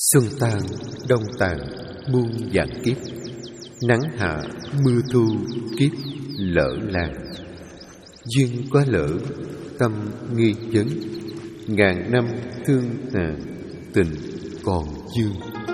Xuân tàn, đông tàn, muôn vạn kiếp. Nắng hạ, mưa thu, kiếp lỡ làng. Duyên có lỡ, tâm nghi vấn. Ngàn năm thương tàn, tình còn dương.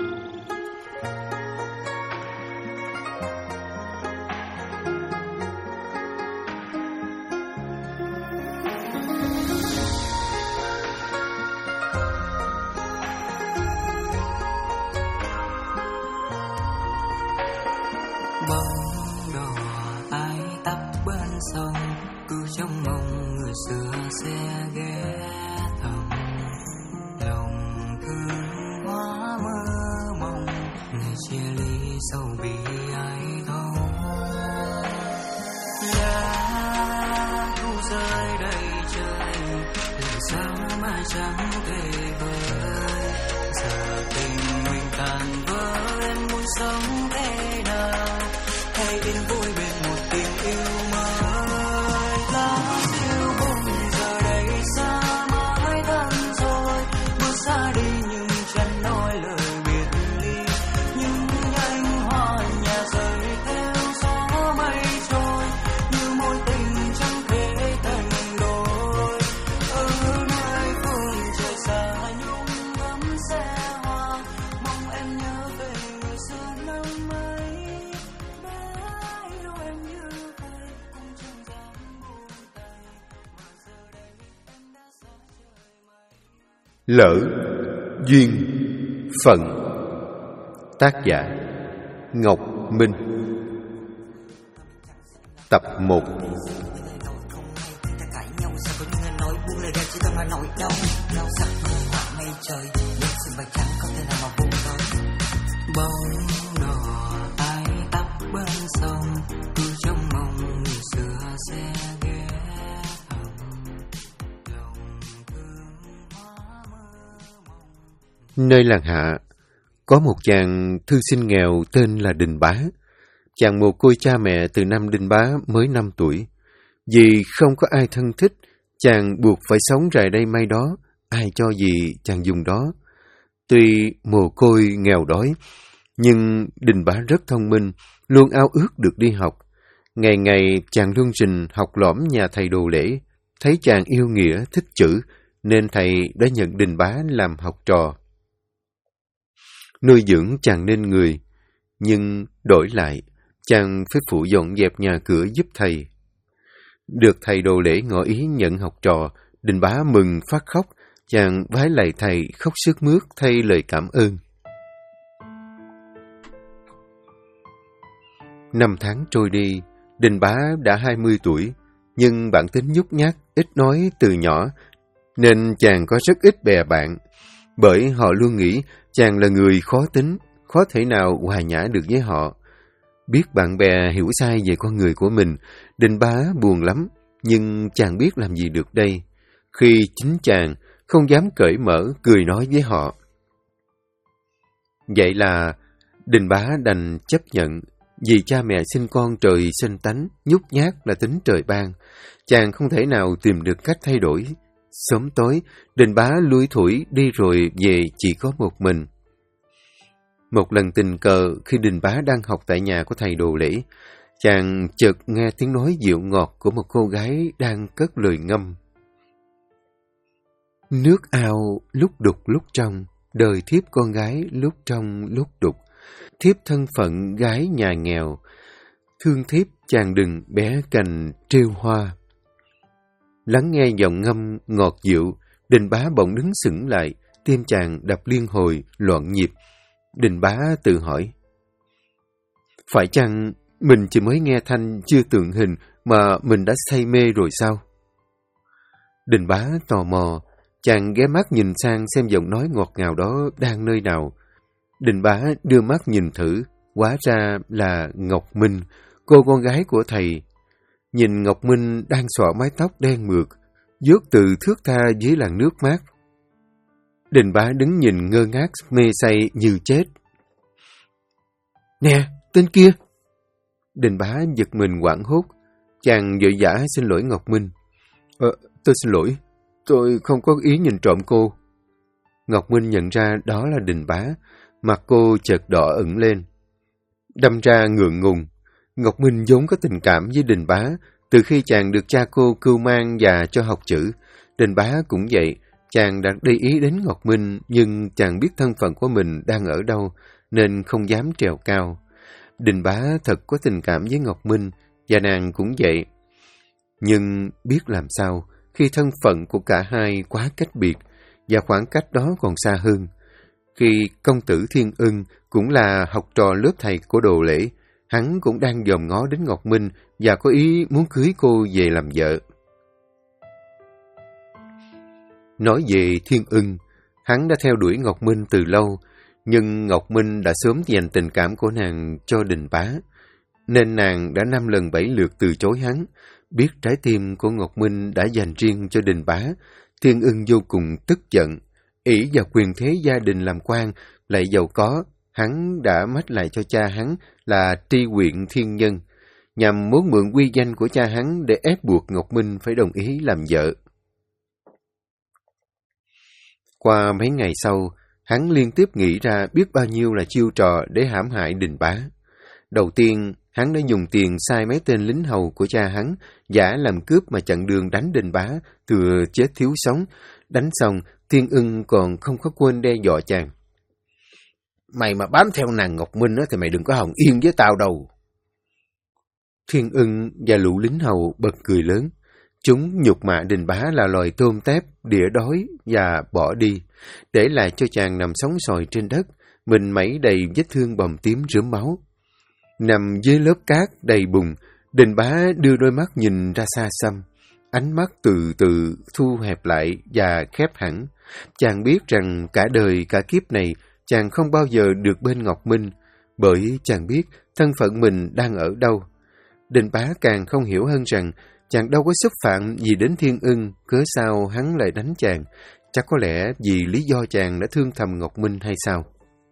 Bóng đò ai tấp bên sông, cứ trong mong người xưa sẽ ghé thăm. Lòng thương hóa mơ mộng, ngày chia ly sâu bị ai thấu. Lá thu rơi đầy trời, làm sao mà chẳng thể vơi. Giờ tình mình tàn vỡ, em muốn sống thế nào? Hay yên vui bên một tình yêu mới. Lá siêu bùng giờ đây xa mãi thân rồi, bước xa đi nhưng chẳng nói lời biệt ly. Những anh hoa nhà rơi theo gió mây trôi, như mối tình chẳng thể thành đôi. Ở nơi phương trời xa nhung ấm xe hoa, mong em nhớ về người xưa năm ấy. Lỡ, duyên, phận. Tác giả Ngọc Minh. Tập 1. Bóng đò ai tấp bên sông, cứ trong mong người xưa sẽ ghé thăm. Nơi làng Hạ có một chàng thư sinh nghèo tên là Đình Bá. Chàng mồ côi cha mẹ từ năm Đình Bá mới 5 tuổi. Vì không có ai thân thích, chàng buộc phải sống rày đây may đó, ai cho gì chàng dùng đó. Tuy mồ côi nghèo đói, nhưng Đình Bá rất thông minh, luôn ao ước được đi học. Ngày ngày chàng luôn rình học lỏm nhà thầy Đồ Lễ. Thấy chàng yêu nghĩa, thích chữ, nên thầy đã nhận Đình Bá làm học trò. Nuôi dưỡng chàng nên người, nhưng đổi lại, chàng phải phụ dọn dẹp nhà cửa giúp thầy. Được thầy Đồ Lễ ngỏ ý nhận học trò, Đình Bá mừng phát khóc, chàng vái lạy thầy khóc sướt mướt thay lời cảm ơn. 5 tháng trôi đi, Đình Bá đã 20 tuổi, nhưng bản tính nhút nhát, ít nói từ nhỏ, nên chàng có rất ít bè bạn. Bởi họ luôn nghĩ chàng là người khó tính, khó thể nào hòa nhã được với họ. Biết bạn bè hiểu sai về con người của mình, Đình Bá buồn lắm, nhưng chàng biết làm gì được đây, khi chính chàng không dám cởi mở cười nói với họ. Vậy là Đình Bá đành chấp nhận, vì cha mẹ sinh con trời sinh tánh, nhút nhát là tính trời ban. Chàng không thể nào tìm được cách thay đổi. Sớm tối, Đình Bá lui thủi đi rồi về chỉ có một mình. Một lần tình cờ khi Đình Bá đang học tại nhà của thầy Đồ Lễ, chàng chợt nghe tiếng nói dịu ngọt của một cô gái đang cất lời ngâm. Nước ao lúc đục lúc trong, đời thiếp con gái lúc trong lúc đục. Thiếp thân phận gái nhà nghèo, thương thiếp chàng đừng bé cành trêu hoa. Lắng nghe giọng ngâm ngọt dịu, Đình Bá bỗng đứng sững lại, tim chàng đập liên hồi, loạn nhịp. Đình Bá tự hỏi, phải chăng mình chỉ mới nghe thanh chưa tượng hình mà mình đã say mê rồi sao? Đình Bá tò mò, chàng ghé mắt nhìn sang xem giọng nói ngọt ngào đó đang nơi nào. Đình Bá đưa mắt nhìn thử, hóa ra là Ngọc Minh, cô con gái của thầy. Nhìn Ngọc Minh đang xõa mái tóc đen mượt, dốt từ thước tha dưới làn nước mát. Đình Bá đứng nhìn ngơ ngác mê say như chết. Nè, tên kia! Đình Bá giật mình hoảng hốt, chàng vội vã xin lỗi Ngọc Minh. Tôi xin lỗi, tôi không có ý nhìn trộm cô. Ngọc Minh nhận ra đó là Đình Bá, mặt cô chợt đỏ ửng lên. Đâm ra ngượng ngùng, Ngọc Minh vốn có tình cảm với Đình Bá, từ khi chàng được cha cô cưu mang và cho học chữ. Đình Bá cũng vậy, chàng đã để ý đến Ngọc Minh, nhưng chàng biết thân phận của mình đang ở đâu, nên không dám trèo cao. Đình Bá thật có tình cảm với Ngọc Minh, và nàng cũng vậy. Nhưng biết làm sao, khi thân phận của cả hai quá cách biệt, và khoảng cách đó còn xa hơn. Khi công tử Thiên Ưng cũng là học trò lớp thầy của Đồ Lễ, hắn cũng đang dòm ngó đến Ngọc Minh và có ý muốn cưới cô về làm vợ. Nói về Thiên Ưng, hắn đã theo đuổi Ngọc Minh từ lâu, nhưng Ngọc Minh đã sớm dành tình cảm của nàng cho Đình Bá, nên nàng đã 5 lần 7 lượt từ chối hắn. Biết trái tim của Ngọc Minh đã dành riêng cho Đình Bá, Thiên Ưng vô cùng tức giận. Ỷ vào quyền thế gia đình làm quan, lại giàu có, hắn đã mách lại cho cha hắn là Tri Huyện Thiên Nhân, nhằm muốn mượn uy danh của cha hắn để ép buộc Ngọc Minh phải đồng ý làm vợ. Qua mấy ngày sau, hắn liên tiếp nghĩ ra biết bao nhiêu là chiêu trò để hãm hại Đình Bá. Đầu tiên, hắn đã dùng tiền sai mấy tên lính hầu của cha hắn, giả làm cướp mà chặn đường đánh Đình Bá, thừa chết thiếu sống. Đánh xong, Thiên Ưng còn không có quên đe dọa chàng. Mày mà bám theo nàng Ngọc Minh thì mày đừng có hòng yên với tao đâu. Thiên Ưng và lũ lính hầu bật cười lớn. Chúng nhục mạ Đình Bá là loài tôm tép, đỉa đói và bỏ đi, để lại cho chàng nằm sóng sòi trên đất, mình mẩy đầy vết thương bầm tím rớm máu. Nằm dưới lớp cát đầy bùn, Đình Bá đưa đôi mắt nhìn ra xa xăm, ánh mắt từ từ thu hẹp lại và khép hẳn. Chàng biết rằng cả đời cả kiếp này chàng không bao giờ được bên Ngọc Minh, bởi chàng biết thân phận mình đang ở đâu. Đình Bá càng không hiểu hơn rằng chàng đâu có xúc phạm gì đến Thiên Ưng, cớ sao hắn lại đánh chàng? Chắc có lẽ vì lý do chàng đã thương thầm Ngọc Minh hay sao?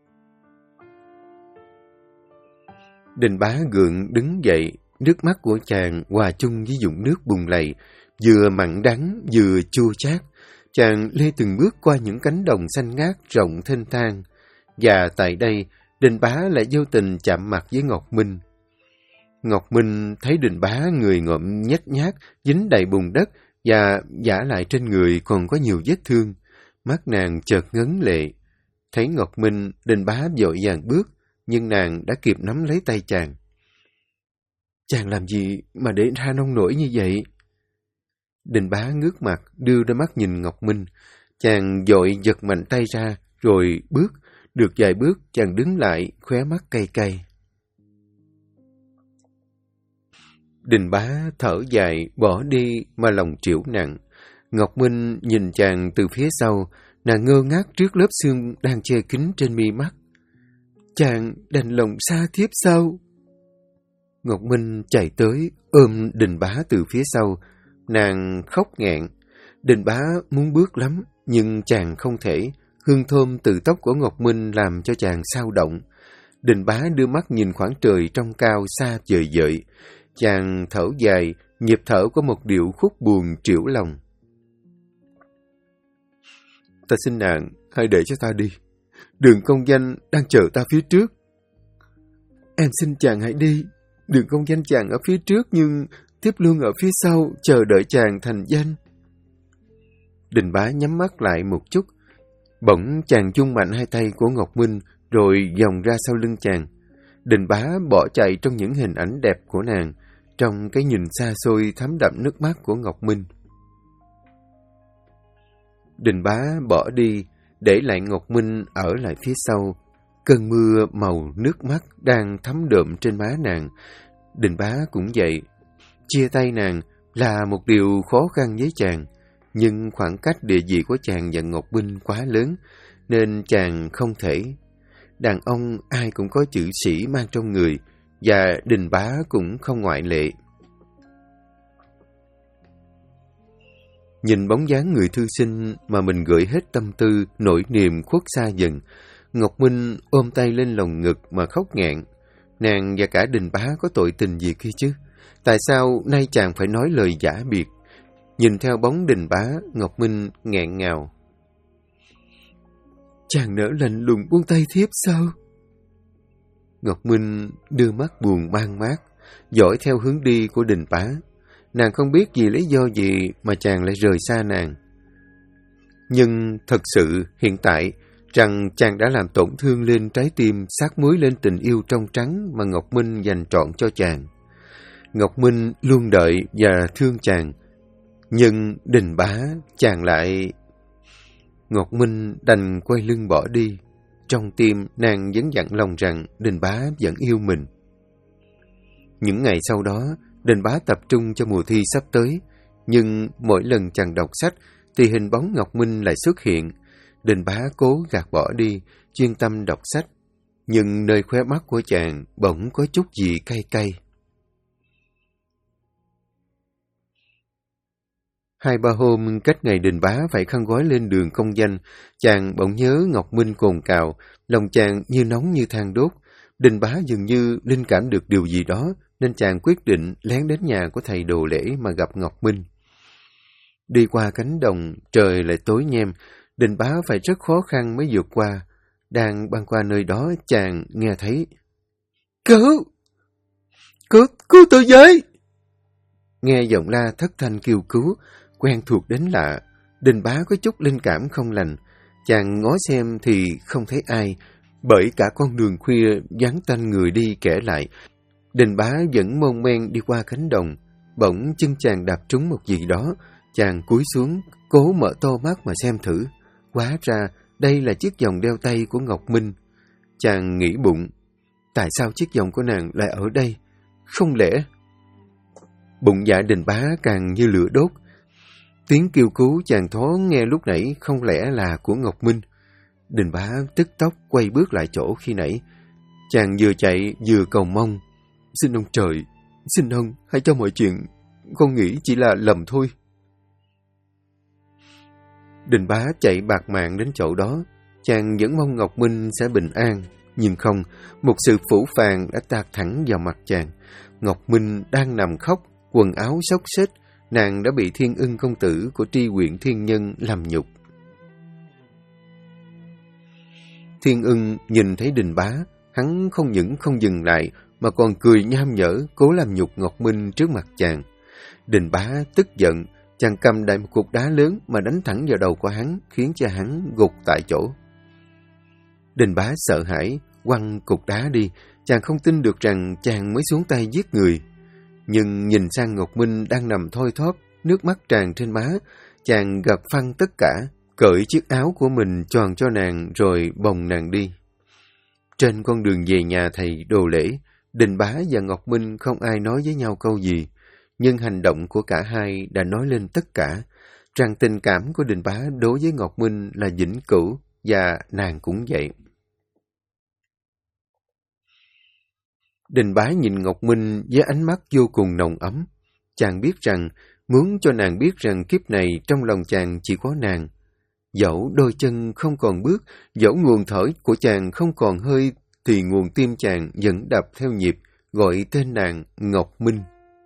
Đình Bá gượng đứng dậy, nước mắt của chàng hòa chung với dòng nước bùn lầy, vừa mặn đắng vừa chua chát. Chàng lê từng bước qua những cánh đồng xanh ngát rộng thênh thang, và tại đây Đình Bá lại vô tình chạm mặt với Ngọc Minh. Ngọc Minh thấy Đình Bá người ngộm nhếch nhác, dính đầy bùn đất, và vả lại trên người còn có nhiều vết thương. Mắt nàng chợt ngấn lệ. Thấy Ngọc Minh, Đình Bá vội vàng bước, nhưng nàng đã kịp nắm lấy tay chàng. Chàng làm gì mà để ra nông nổi như vậy? Đình Bá ngước mặt, đưa đôi mắt nhìn Ngọc Minh. Chàng vội giật mạnh tay ra, rồi bước. Được vài bước, chàng đứng lại, khóe mắt cay cay. Đình Bá thở dài, bỏ đi mà lòng trĩu nặng. Ngọc Minh nhìn chàng từ phía sau, nàng ngơ ngác trước lớp xương đang che kín trên mi mắt. Chàng đành lòng xa thiếp sao? Ngọc Minh chạy tới, ôm Đình Bá từ phía sau. Nàng khóc nghẹn. Đình Bá muốn bước lắm, nhưng chàng không thể. Hương thơm từ tóc của Ngọc Minh làm cho chàng xao động. Đình Bá đưa mắt nhìn khoảng trời trong cao xa vời vợi. Chàng thở dài, nhịp thở có một điệu khúc buồn trĩu lòng. Ta xin nàng, hãy để cho ta đi. Đường công danh đang chờ ta phía trước. Em xin chàng hãy đi. Đường công danh chàng ở phía trước, nhưng thiếp luôn ở phía sau, chờ đợi chàng thành danh. Đình Bá nhắm mắt lại một chút. Bỗng chàng chung mạnh hai tay của Ngọc Minh, rồi vòng ra sau lưng chàng. Đình Bá bỏ chạy trong những hình ảnh đẹp của nàng, trong cái nhìn xa xôi thấm đậm nước mắt của Ngọc Minh. Đình Bá bỏ đi, để lại Ngọc Minh ở lại phía sau. Cơn mưa màu nước mắt đang thấm đượm trên má nàng. Đình Bá cũng vậy. Chia tay nàng là một điều khó khăn với chàng, nhưng khoảng cách địa vị của chàng và Ngọc Minh quá lớn, nên chàng không thể. Đàn ông ai cũng có chữ sĩ mang trong người, và Đình Bá cũng không ngoại lệ. Nhìn bóng dáng người thư sinh mà mình gửi hết tâm tư, nỗi niềm khuất xa dần, Ngọc Minh ôm tay lên lồng ngực mà khóc nghẹn. Nàng và cả Đình Bá có tội tình gì kia chứ? Tại sao nay chàng phải nói lời giả biệt? Nhìn theo bóng Đình Bá, Ngọc Minh nghẹn ngào. Chàng nỡ lạnh lùng buông tay thiếp sao? Ngọc Minh đưa mắt buồn mang mát, dõi theo hướng đi của Đình Bá. Nàng không biết vì lý do gì mà chàng lại rời xa nàng. Nhưng thật sự hiện tại rằng chàng đã làm tổn thương lên trái tim, sát muối lên tình yêu trong trắng mà Ngọc Minh dành trọn cho chàng. Ngọc Minh luôn đợi và thương chàng, nhưng Đình Bá chàng lại... Ngọc Minh đành quay lưng bỏ đi. Trong tim nàng vẫn dặn lòng rằng Đình Bá vẫn yêu mình. Những ngày sau đó, Đình Bá tập trung cho mùa thi sắp tới, nhưng mỗi lần chàng đọc sách thì hình bóng Ngọc Minh lại xuất hiện. Đình Bá cố gạt bỏ đi, chuyên tâm đọc sách, nhưng nơi khóe mắt của chàng bỗng có chút gì cay cay. 2-3 hôm cách ngày Đình Bá phải khăn gói lên đường công danh, chàng bỗng nhớ Ngọc Minh cồn cào, lòng chàng như nóng như than đốt. Đình Bá dường như linh cảm được điều gì đó, nên chàng quyết định lén đến nhà của thầy đồ lễ mà gặp Ngọc Minh. Đi qua cánh đồng, trời lại tối nhem, Đình Bá phải rất khó khăn mới vượt qua. Đang băng qua nơi đó, chàng nghe thấy: Cứu tôi với! Nghe giọng la thất thanh kêu cứu, quen thuộc đến lạ. Đình Bá có chút linh cảm không lành. Chàng ngó xem thì không thấy ai, bởi cả con đường khuya vắng tanh người đi kẻ lại. Đình Bá vẫn mon men đi qua cánh đồng. Bỗng chân chàng đạp trúng một gì đó. Chàng cúi xuống, cố mở to mắt mà xem thử. Hóa ra đây là chiếc vòng đeo tay của Ngọc Minh. Chàng nghĩ bụng, tại sao chiếc vòng của nàng lại ở đây? Không lẽ... Bụng dạ Đình Bá càng như lửa đốt. Tiếng kêu cứu chàng thoáng nghe lúc nãy không lẽ là của Ngọc Minh. Đình Bá tức tốc quay bước lại chỗ khi nãy. Chàng vừa chạy vừa cầu mong: Xin ông trời, xin ông hãy cho mọi chuyện con nghĩ chỉ là lầm thôi. Đình Bá chạy bạt mạng đến chỗ đó. Chàng vẫn mong Ngọc Minh sẽ bình an. Nhưng không, một sự phũ phàng đã tạt thẳng vào mặt chàng. Ngọc Minh đang nằm khóc, quần áo xốc xếch. Nàng đã bị Thiên Ưng công tử của Tri huyện Thiên Nhân làm nhục. Thiên Ưng nhìn thấy Đình Bá, hắn không những không dừng lại mà còn cười nham nhở cố làm nhục Ngọc Minh trước mặt chàng. Đình Bá tức giận, chàng cầm đại một cục đá lớn mà đánh thẳng vào đầu của hắn, khiến cho hắn gục tại chỗ. Đình Bá sợ hãi, quăng cục đá đi. Chàng không tin được rằng chàng mới xuống tay giết người. Nhưng nhìn sang Ngọc Minh đang nằm thoi thóp, nước mắt tràn trên má, chàng gạt phăng tất cả, cởi chiếc áo của mình choàng cho nàng rồi bồng nàng đi. Trên con đường về nhà thầy đồ lễ, Đình Bá và Ngọc Minh không ai nói với nhau câu gì, nhưng hành động của cả hai đã nói lên tất cả, rằng tình cảm của Đình Bá đối với Ngọc Minh là vĩnh cửu, và nàng cũng vậy. Đình Bá nhìn Ngọc Minh với ánh mắt vô cùng nồng ấm. Chàng biết rằng, muốn cho nàng biết rằng kiếp này trong lòng chàng chỉ có nàng. Dẫu đôi chân không còn bước, dẫu nguồn thở của chàng không còn hơi, thì nguồn tim chàng vẫn đập theo nhịp, gọi tên nàng Ngọc Minh.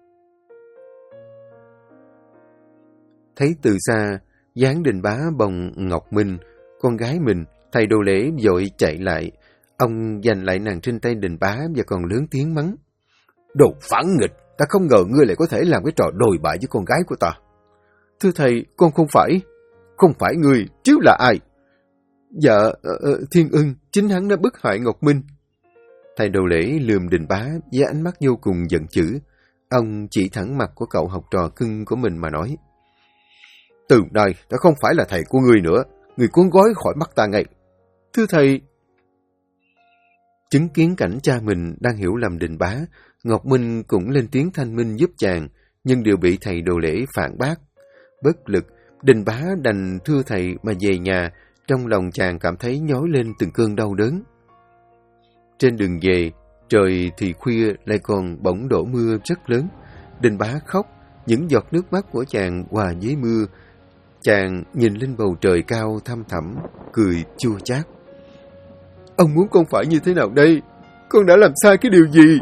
Thấy từ xa, dáng Đình Bá bồng Ngọc Minh, con gái mình, thầy đồ lễ vội chạy lại. Ông giành lại nàng trên tay Đình Bá và còn lớn tiếng mắng: Đồ phản nghịch, ta không ngờ ngươi lại có thể làm cái trò đồi bại với con gái của ta. Thưa thầy, con không phải ngươi, chứ là ai? Dạ, Thiên Ưng, chính hắn đã bức hại Ngọc Minh. Thầy đồ lễ lườm Đình Bá với ánh mắt vô cùng giận dữ. Ông chỉ thẳng mặt của cậu học trò cưng của mình mà nói: Từ nay, ta không phải là thầy của ngươi nữa, ngươi cuốn gói khỏi mắt ta ngay. Thưa thầy... Chứng kiến cảnh cha mình đang hiểu lầm Đình Bá, Ngọc Minh cũng lên tiếng thanh minh giúp chàng, nhưng đều bị thầy đồ lễ phản bác. Bất lực, Đình Bá đành thưa thầy mà về nhà, trong lòng chàng cảm thấy nhói lên từng cơn đau đớn. Trên đường về, trời thì khuya lại còn bỗng đổ mưa rất lớn. Đình Bá khóc, những giọt nước mắt của chàng hòa với mưa. Chàng nhìn lên bầu trời cao thăm thẳm, cười chua chát. Ông muốn con phải như thế nào đây? Con đã làm sai cái điều gì?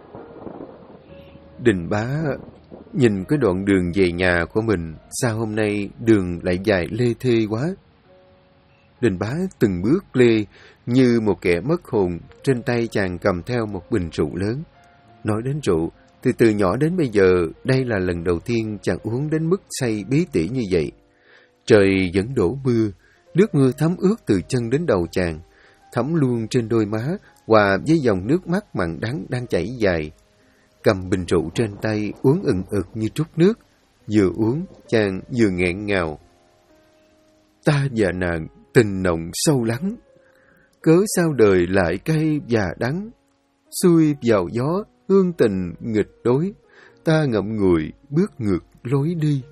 Đình Bá nhìn cái đoạn đường về nhà của mình, sao hôm nay đường lại dài lê thê quá? Đình Bá từng bước lê như một kẻ mất hồn, trên tay chàng cầm theo một bình rượu lớn. Nói đến rượu, thì từ nhỏ đến bây giờ, đây là lần đầu tiên chàng uống đến mức say bí tỉ như vậy. Trời vẫn đổ mưa, nước mưa thấm ướt từ chân đến đầu chàng, thấm luôn trên đôi má, hòa với dòng nước mắt mặn đắng đang chảy dài. Cầm bình rượu trên tay, uống ừng ực như trút nước. Vừa uống, chàng vừa nghẹn ngào. Ta và nàng, tình nồng sâu lắng. Cớ sao đời lại cay và đắng. Xuôi vào gió, hương tình nghịch đối. Ta ngậm ngùi, bước ngược lối đi.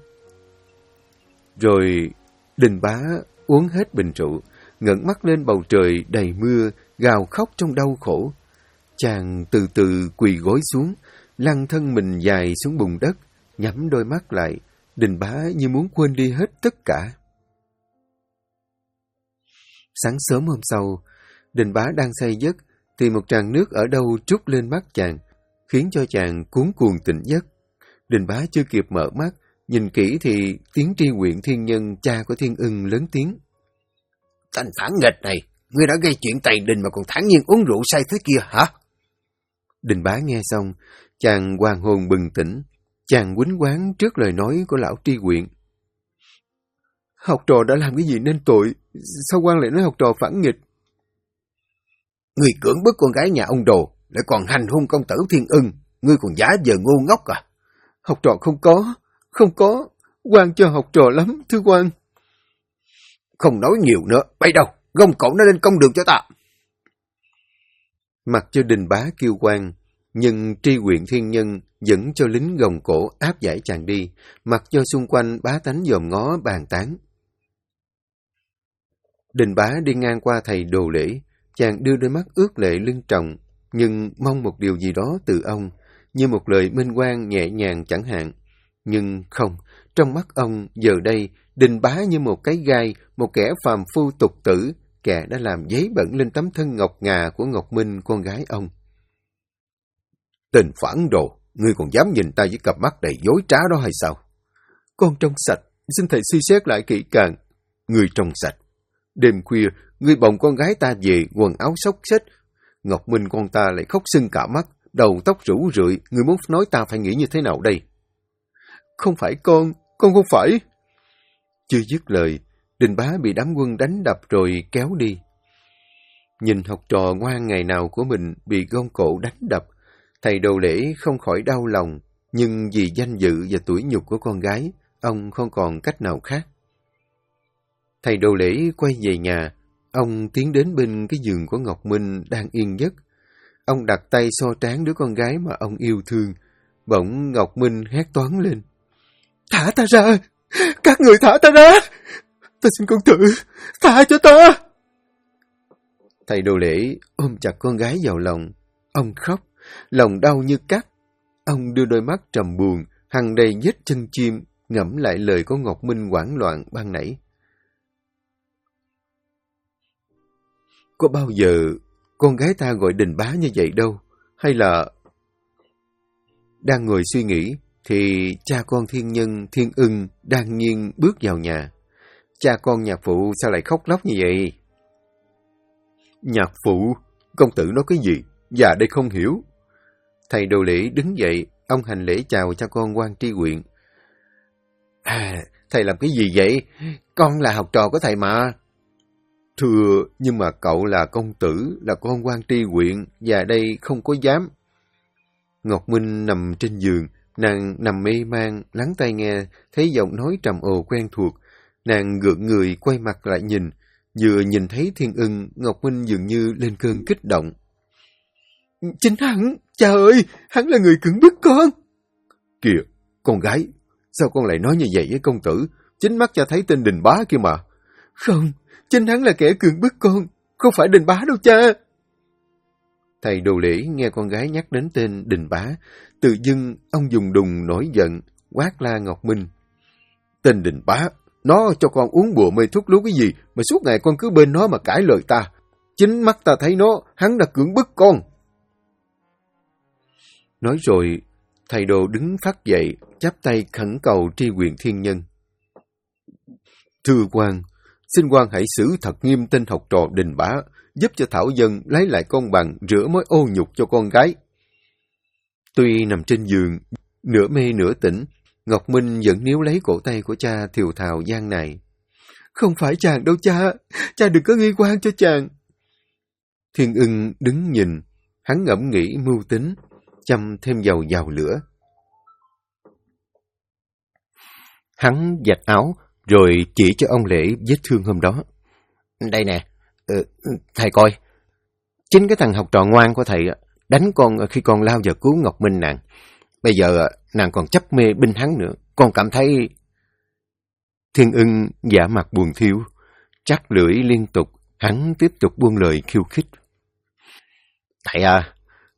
Rồi Đình Bá uống hết bình rượu, ngẩng mắt lên bầu trời đầy mưa, gào khóc trong đau khổ. Chàng từ từ quỳ gối xuống, lăn thân mình dài xuống bùn đất, nhắm đôi mắt lại. Đình Bá như muốn quên đi hết tất cả. Sáng sớm hôm sau, Đình Bá đang say giấc, thì một tràng nước ở đâu trút lên mắt chàng, khiến cho chàng cuống cuồng tỉnh giấc. Đình Bá chưa kịp mở mắt, nhìn kỹ thì tiếng Tri Huyện Thiên Nhân, cha của Thiên Ưng, lớn tiếng. Tên phản nghịch này, ngươi đã gây chuyện tày đình mà còn thản nhiên uống rượu say thế kia hả? Đình Bá nghe xong, chàng hoàn hồn bừng tỉnh, chàng quýnh quáng trước lời nói của lão Tri Huyện. Học trò đã làm cái gì nên tội? Sao quan lại nói học trò phản nghịch? Ngươi cưỡng bức con gái nhà ông Đồ, lại còn hành hung công tử Thiên Ưng, ngươi còn giả vờ ngu ngốc à? Học trò không có, quan cho học trò lắm, thưa quan. Không nói nhiều nữa, bay đâu, gông cổ nó lên công đường cho ta. Mặc cho Đình Bá kêu quan, nhưng Tri Huyện Thiên Nhân dẫn cho lính gồng cổ áp giải chàng đi, mặc cho xung quanh bá tánh dòm ngó bàn tán. Đình Bá đi ngang qua thầy Đồ Lễ, chàng đưa đôi mắt ướt lệ lưng tròng, nhưng mong một điều gì đó từ ông, như một lời minh oan nhẹ nhàng chẳng hạn. Nhưng không, trong mắt ông giờ đây, Đình Bá như một cái gai, một kẻ phàm phu tục tử, kẻ đã làm giấy bẩn lên tấm thân ngọc ngà của Ngọc Minh, con gái ông. Tên phản đồ, ngươi còn dám nhìn ta với cặp mắt đầy dối trá đó hay sao? Con trong sạch, xin thầy suy xét lại kỹ càng. Ngươi trong sạch. Đêm khuya, ngươi bồng con gái ta về, quần áo xốc xếch. Ngọc Minh con ta lại khóc sưng cả mắt, đầu tóc rủ rượi, ngươi muốn nói ta phải nghĩ như thế nào đây? Không phải con không phải. Chưa dứt lời, Đình Bá bị đám quân đánh đập rồi kéo đi. Nhìn học trò ngoan ngày nào của mình bị gông cổ đánh đập, thầy Đồ Lễ không khỏi đau lòng, nhưng vì danh dự và tuổi nhục của con gái, ông không còn cách nào khác. Thầy Đồ Lễ quay về nhà, ông tiến đến bên cái giường của Ngọc Minh đang yên giấc. Ông đặt tay so trán đứa con gái mà ông yêu thương. Bỗng Ngọc Minh hét toáng lên. Thả ta ra! Các người thả ta ra! Ta xin con thử! Thả cho ta! Thầy Đồ Lễ ôm chặt con gái vào lòng. Ông khóc, lòng đau như cắt. Ông đưa đôi mắt trầm buồn, hằn đầy vết chân chim, ngẫm lại lời của Ngọc Minh hoảng loạn ban nãy. Có bao giờ con gái ta gọi Đình Bá như vậy đâu? Hay là... Đang ngồi suy nghĩ, thì cha con Thiên Nhân, Thiên Ưng đang nhiên bước vào nhà. Cha con nhạc phụ sao lại khóc lóc như vậy? Nhạc phụ, công tử nói cái gì? Già đây không hiểu. Thầy Đồ Lễ đứng dậy, ông hành lễ chào cha con quan tri huyện. Thầy làm cái gì vậy? Con là học trò của thầy mà. Thưa, nhưng mà cậu là công tử, là con quan tri huyện, và đây không có dám. Ngọc Minh nằm trên giường, nàng nằm mê man, lắng tai nghe, thấy giọng nói trầm ồ quen thuộc. Nàng gượng người quay mặt lại nhìn, vừa nhìn thấy Thiên Ưng, Ngọc Minh dường như lên cơn kích động. Chính hắn, cha ơi, hắn là người cưỡng bức con. Kìa, con gái, sao con lại nói như vậy với công tử? Chính mắt cha thấy tên Đình Bá kia mà. Không, chính hắn là kẻ cưỡng bức con, không phải Đình Bá đâu cha. Thầy Đồ Lễ nghe con gái nhắc đến tên Đình Bá, tự dưng ông dùng đùng nổi giận, quát la Ngọc Minh. Tên Đình Bá, nó cho con uống bùa mê thuốc lú cái gì mà suốt ngày con cứ bên nó mà cãi lời ta. Chính mắt ta thấy nó, hắn đã cưỡng bức con. Nói rồi, thầy Đồ đứng phát dậy, chắp tay khẩn cầu tri huyện Thiên Nhân. Thưa quan, xin quan hãy xử thật nghiêm tên học trò Đình Bá, giúp cho Thảo Dân lấy lại công bằng, rửa mối ô nhục cho con gái. Tuy nằm trên giường, nửa mê nửa tỉnh, Ngọc Minh vẫn níu lấy cổ tay của cha thều thào gian này. Không phải chàng đâu cha, cha đừng có nghi quan cho chàng. Thiên Ưng đứng nhìn, hắn ngẫm nghĩ mưu tính, châm thêm dầu vào lửa. Hắn vạch áo, rồi chỉ cho ông Lễ vết thương hôm đó. Đây nè, thầy coi, chính cái thằng học trò ngoan của thầy đánh con khi con lao vào cứu Ngọc Minh nàng. Bây giờ nàng còn chấp mê binh hắn nữa, con cảm thấy... Thiên Ưng giả mặt buồn thiêu, chắc lưỡi liên tục, hắn tiếp tục buông lời khiêu khích. Thầy à,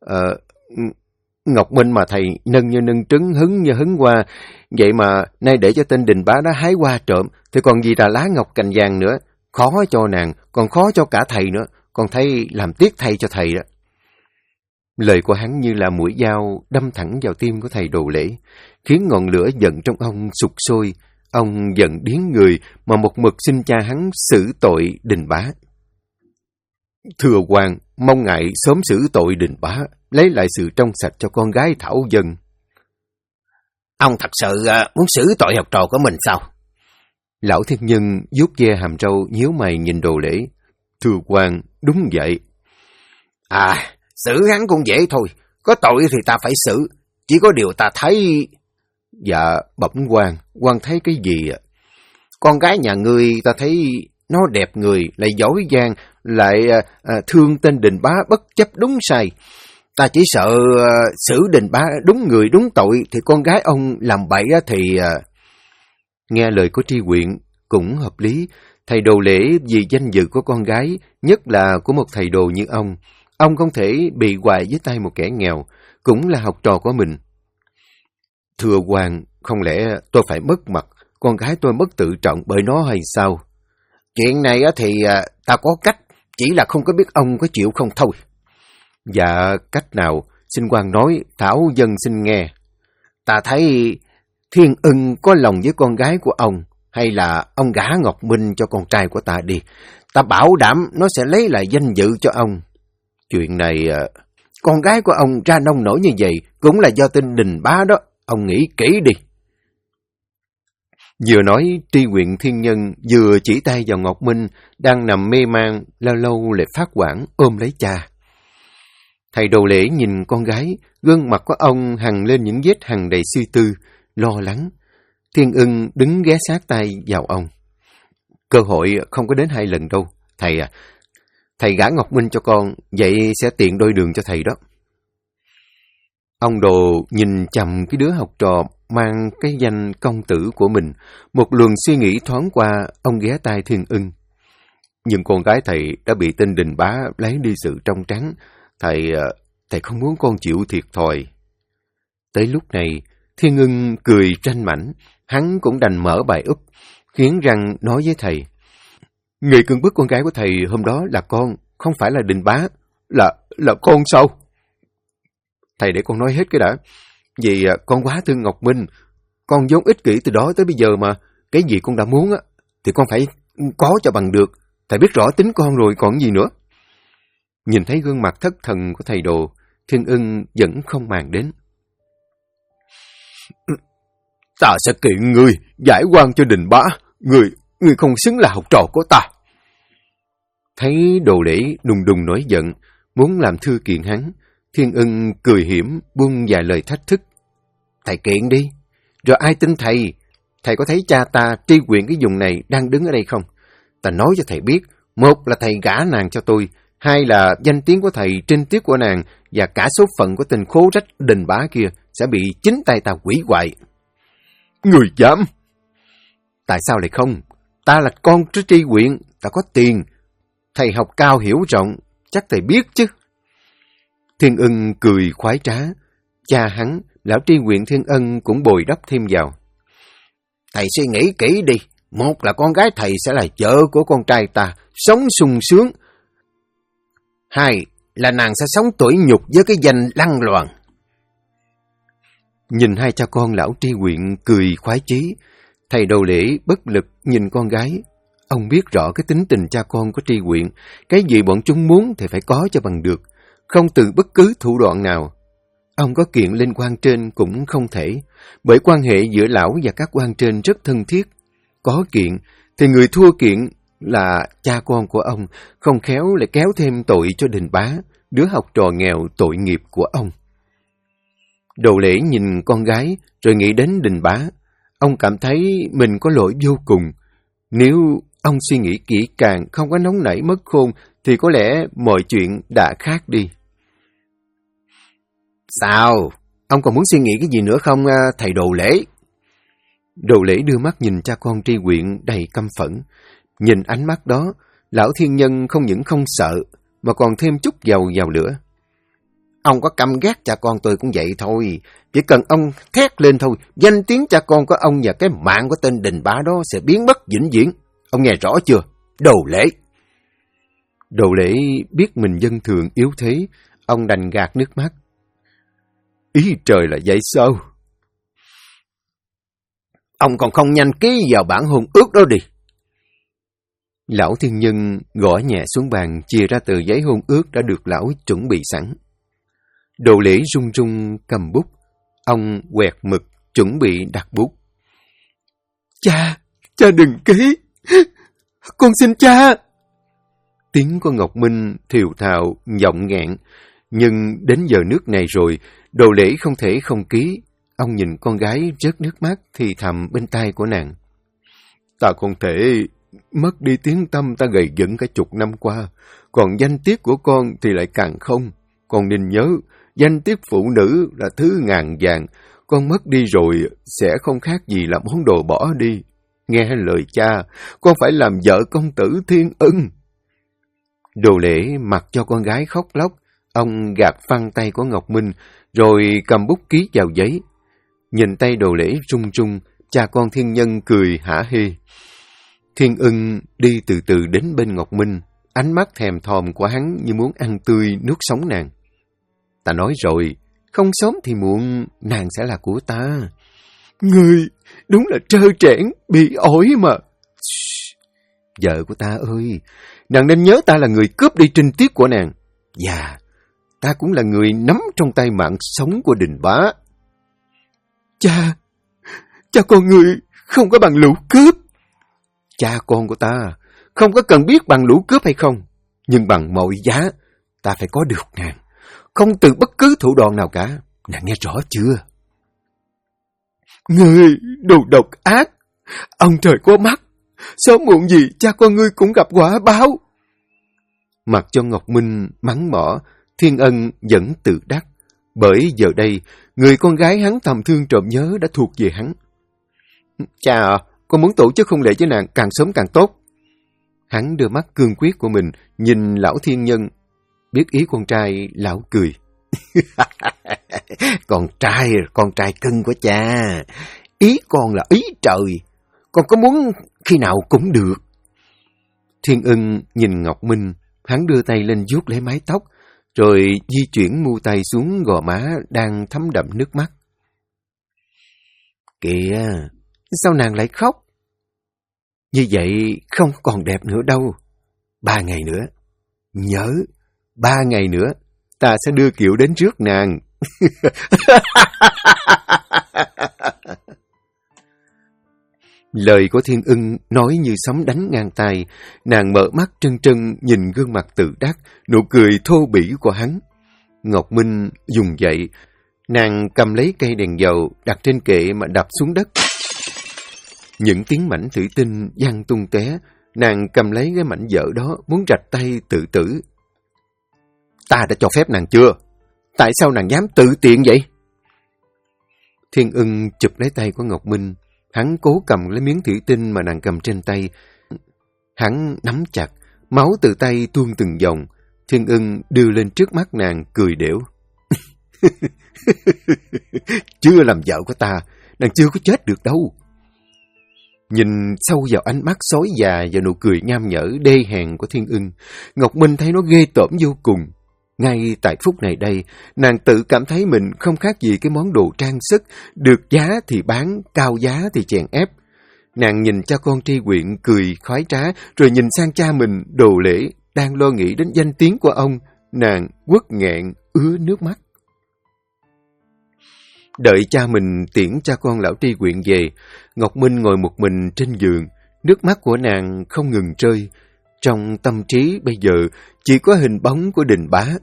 Ngọc Minh mà thầy nâng như nâng trứng, hứng như hứng hoa, vậy mà nay để cho tên Đình Bá đã hái hoa trộm, thì còn gì là lá ngọc cành vàng nữa, khó cho nàng, còn khó cho cả thầy nữa, con thấy làm tiếc thay cho thầy đó. Lời của hắn như là mũi dao đâm thẳng vào tim của thầy Đồ Lễ, khiến ngọn lửa giận trong ông sục sôi. Ông giận điếng người mà một mực xin cha hắn xử tội Đình Bá. Thưa quan, mong ngài sớm xử tội Đình Bá, lấy lại sự trong sạch cho con gái Thảo Dân. Ông thật sự muốn xử tội học trò của mình sao? Lão Thiên Nhân vuốt ve hàm râu nhíu mày nhìn Đồ Lễ. Thưa quan, đúng vậy. Xử hắn cũng dễ thôi, có tội thì ta phải xử, chỉ có điều ta thấy... Dạ, bẩm quan thấy cái gì ạ? Con gái nhà ngươi ta thấy nó đẹp người, lại giỏi giang, lại thương tên Đình Bá bất chấp đúng sai. Ta chỉ sợ xử Đình Bá đúng người đúng tội, thì con gái ông làm bậy thì... Nghe lời của tri huyện cũng hợp lý. Thầy Đồ Lễ vì danh dự của con gái, nhất là của một thầy đồ như ông không thể bị hoài với tay một kẻ nghèo, cũng là học trò của mình. Thưa quan, không lẽ tôi phải mất mặt, con gái tôi mất tự trọng bởi nó hay sao? Chuyện này thì ta có cách, chỉ là không có biết ông có chịu không thôi. Dạ, cách nào? Xin quan nói, Thảo Dân xin nghe. Ta thấy Thiên Ưng có lòng với con gái của ông, hay là ông gả Ngọc Minh cho con trai của ta đi. Ta bảo đảm nó sẽ lấy lại danh dự cho ông. Chuyện này... Con gái của ông ra nông nổi như vậy cũng là do tên Đình Bá đó. Ông nghĩ kỹ đi. Vừa nói, tri huyện Thiên Nhân vừa chỉ tay vào Ngọc Minh, đang nằm mê man, lâu lâu lại phát hoảng ôm lấy cha. Thầy Đồ Lễ nhìn con gái, gương mặt của ông hằn lên những vết hằn đầy suy tư, lo lắng. Thiên Ưng đứng ghé sát tay vào ông. Cơ hội không có đến 2 lần đâu. Thầy gả Ngọc Minh cho con, vậy sẽ tiện đôi đường cho thầy đó. Ông Đồ nhìn chằm cái đứa học trò mang cái danh công tử của mình. Một luồng suy nghĩ thoáng qua, ông ghé tai Thiên Ưng. Nhưng con gái thầy đã bị tên Đình Bá lấy đi sự trong trắng. Thầy không muốn con chịu thiệt thòi. Tới lúc này, Thiên Ưng cười tranh mảnh. Hắn cũng đành mở bài úp, khiến răng nói với thầy. Người cưng bức con gái của thầy hôm đó là con, không phải là Đình Bá. Là con sao? Thầy để con nói hết cái đã. Vì con quá thương Ngọc Minh. Con vốn ích kỷ từ đó tới bây giờ mà. Cái gì con đã muốn thì con phải có cho bằng được. Thầy biết rõ tính con rồi còn gì nữa. Nhìn thấy gương mặt thất thần của thầy Đồ, Thiên Ưng vẫn không màng đến. Ta sẽ kiện ngươi, giải oan cho Đình Bá. Ngươi không xứng là học trò của ta. Thấy Đồ Lễ đùng đùng nổi giận, muốn làm thưa kiện hắn, Thiên Ưng cười hiểm, buông vài lời thách thức. Thầy kiện đi, rồi ai tin thầy? Thầy có thấy cha ta tri huyện cái vùng này đang đứng ở đây không? Ta nói cho thầy biết, một là thầy gả nàng cho tôi, hai là danh tiếng của thầy, trinh tiết của nàng và cả số phận của tên khố rách Đình Bá kia sẽ bị chính tay ta hủy hoại. Người dám! Tại sao lại không? Ta là con tri huyện, ta có tiền. Thầy học cao hiểu rộng, chắc thầy biết chứ. Thiên Ưng cười khoái trá. Cha hắn, lão tri huyện Thiên Ân cũng bồi đắp thêm vào. Thầy suy nghĩ kỹ đi. Một là con gái thầy sẽ là vợ của con trai ta, sống sung sướng. Hai là nàng sẽ sống tủi nhục với cái danh lăng loàn. Nhìn hai cha con lão tri huyện cười khoái chí. Thầy Đồ Lễ bất lực nhìn con gái. Ông biết rõ cái tính tình cha con của Tri Huyện, cái gì bọn chúng muốn thì phải có cho bằng được, không từ bất cứ thủ đoạn nào. Ông có kiện lên quan trên cũng không thể, bởi quan hệ giữa lão và các quan trên rất thân thiết. Có kiện thì người thua kiện là cha con của ông, không khéo lại kéo thêm tội cho Đình Bá, đứa học trò nghèo tội nghiệp của ông. Đồ Lễ nhìn con gái rồi nghĩ đến Đình Bá. Ông cảm thấy mình có lỗi vô cùng. Nếu ông suy nghĩ kỹ càng, không có nóng nảy mất khôn, thì có lẽ mọi chuyện đã khác đi. Sao? Ông còn muốn suy nghĩ cái gì nữa không, thầy Đồ Lễ? Đồ Lễ đưa mắt nhìn cha con Tri Huyện đầy căm phẫn. Nhìn ánh mắt đó, lão thiên nhân không những không sợ, mà còn thêm chút dầu vào lửa. Ông có căm ghét cha con tôi cũng vậy thôi. Chỉ cần ông thét lên thôi, danh tiếng cha con của ông và cái mạng của tên Đình Bá đó sẽ biến mất vĩnh viễn. Ông nghe rõ chưa? Đồ Lễ! Đồ Lễ biết mình dân thường yếu thế, ông đành gạt nước mắt. Ý trời là vậy sao? Ông còn không nhanh ký vào bản hôn ước đó đi. Lão thiên nhân gõ nhẹ xuống bàn, chia ra tờ giấy hôn ước đã được lão chuẩn bị sẵn. Đồ Lễ run run cầm bút, ông quẹt mực, chuẩn bị đặt bút. Cha đừng ký, con xin cha. Tiếng của Ngọc Minh thều thào, giọng nghẹn, nhưng đến giờ nước này rồi, Đồ Lễ không thể không ký. Ông nhìn con gái rớt nước mắt thì thầm bên tai của nàng. Ta không thể mất đi tiếng tăm ta gầy dựng cả chục năm qua, còn danh tiết của con thì lại càng không. Con nên nhớ, danh tiết phụ nữ là thứ ngàn vàng, con mất đi rồi sẽ không khác gì là món đồ bỏ đi. Nghe lời cha, con phải làm vợ công tử Thiên Ưng. Đồ Lễ mặc cho con gái khóc lóc, ông gạt phăng tay của Ngọc Minh, rồi cầm bút ký vào giấy. Nhìn tay Đồ Lễ run run, cha con thiên nhân cười hả hê. Thiên Ưng đi từ từ đến bên Ngọc Minh, ánh mắt thèm thòm của hắn như muốn ăn tươi nuốt sống nàng. Ta nói rồi, không sớm thì muộn, nàng sẽ là của ta. Ngươi đúng là trơ trẽn, bị ổi mà. Vợ của ta ơi, nàng nên nhớ ta là người cướp đi trinh tiết của nàng. Và ta cũng là người nắm trong tay mạng sống của Đình Bá. Cha con ngươi không có bằng lũ cướp. Cha con của ta không có cần biết bằng lũ cướp hay không, nhưng bằng mọi giá ta phải có được nàng, không từ bất cứ thủ đoạn nào cả. Nàng nghe rõ chưa? Ngươi đồ độc ác, ông trời có mắt, sớm muộn gì cha con ngươi cũng gặp quả báo. Mặc cho Ngọc Minh mắng mỏ, Thiên Ân vẫn tự đắc, bởi giờ đây người con gái hắn thầm thương trộm nhớ đã thuộc về hắn. Cha à, con muốn tổ chức hôn lễ với nàng càng sớm càng tốt. Hắn đưa mắt cương quyết của mình nhìn lão thiên nhân. Biết ý con trai, lão cười. Con trai cưng của cha. Ý con là ý trời. Con có muốn khi nào cũng được. Thiên Ân nhìn Ngọc Minh, hắn đưa tay lên vuốt lấy mái tóc, rồi di chuyển mu tay xuống gò má đang thấm đậm nước mắt. Kìa, sao nàng lại khóc? Như vậy không còn đẹp nữa đâu. 3 ngày nữa, nhớ, 3 ngày nữa, ta sẽ đưa kiệu đến trước nàng. Lời của Thiên Ưng nói như sấm đánh ngang tai, nàng mở mắt trân trân nhìn gương mặt tự đắc, nụ cười thô bỉ của hắn. Ngọc Minh dùng dậy, nàng cầm lấy cây đèn dầu đặt trên kệ mà đập xuống đất. Những tiếng mảnh thủy tinh vang tung tóe, nàng cầm lấy cái mảnh vỡ đó muốn rạch tay tự tử. Ta đã cho phép nàng chưa? Tại sao nàng dám tự tiện vậy? Thiên Ưng chụp lấy tay của Ngọc Minh, hắn cố cầm lấy miếng thủy tinh mà nàng cầm trên tay. Hắn nắm chặt, máu từ tay tuôn từng dòng. Thiên Ưng đưa lên trước mắt nàng cười đểu. Chưa làm vợ của ta, nàng chưa có chết được đâu. Nhìn sâu vào ánh mắt xói già và nụ cười nham nhở đê hèn của Thiên Ưng, Ngọc Minh thấy nó ghê tởm vô cùng. Ngay tại phút này đây, nàng tự cảm thấy mình không khác gì cái món đồ trang sức, được giá thì bán, cao giá thì chèn ép. Nàng nhìn cha con Tri Huyện cười khoái trá, rồi nhìn sang cha mình Đồ Lễ, đang lo nghĩ đến danh tiếng của ông. Nàng uất nghẹn, ứa nước mắt. Đợi cha mình tiễn cha con lão Tri Huyện về, Ngọc Minh ngồi một mình trên giường, nước mắt của nàng không ngừng rơi. Trong tâm trí bây giờ chỉ có hình bóng của Đình Bá.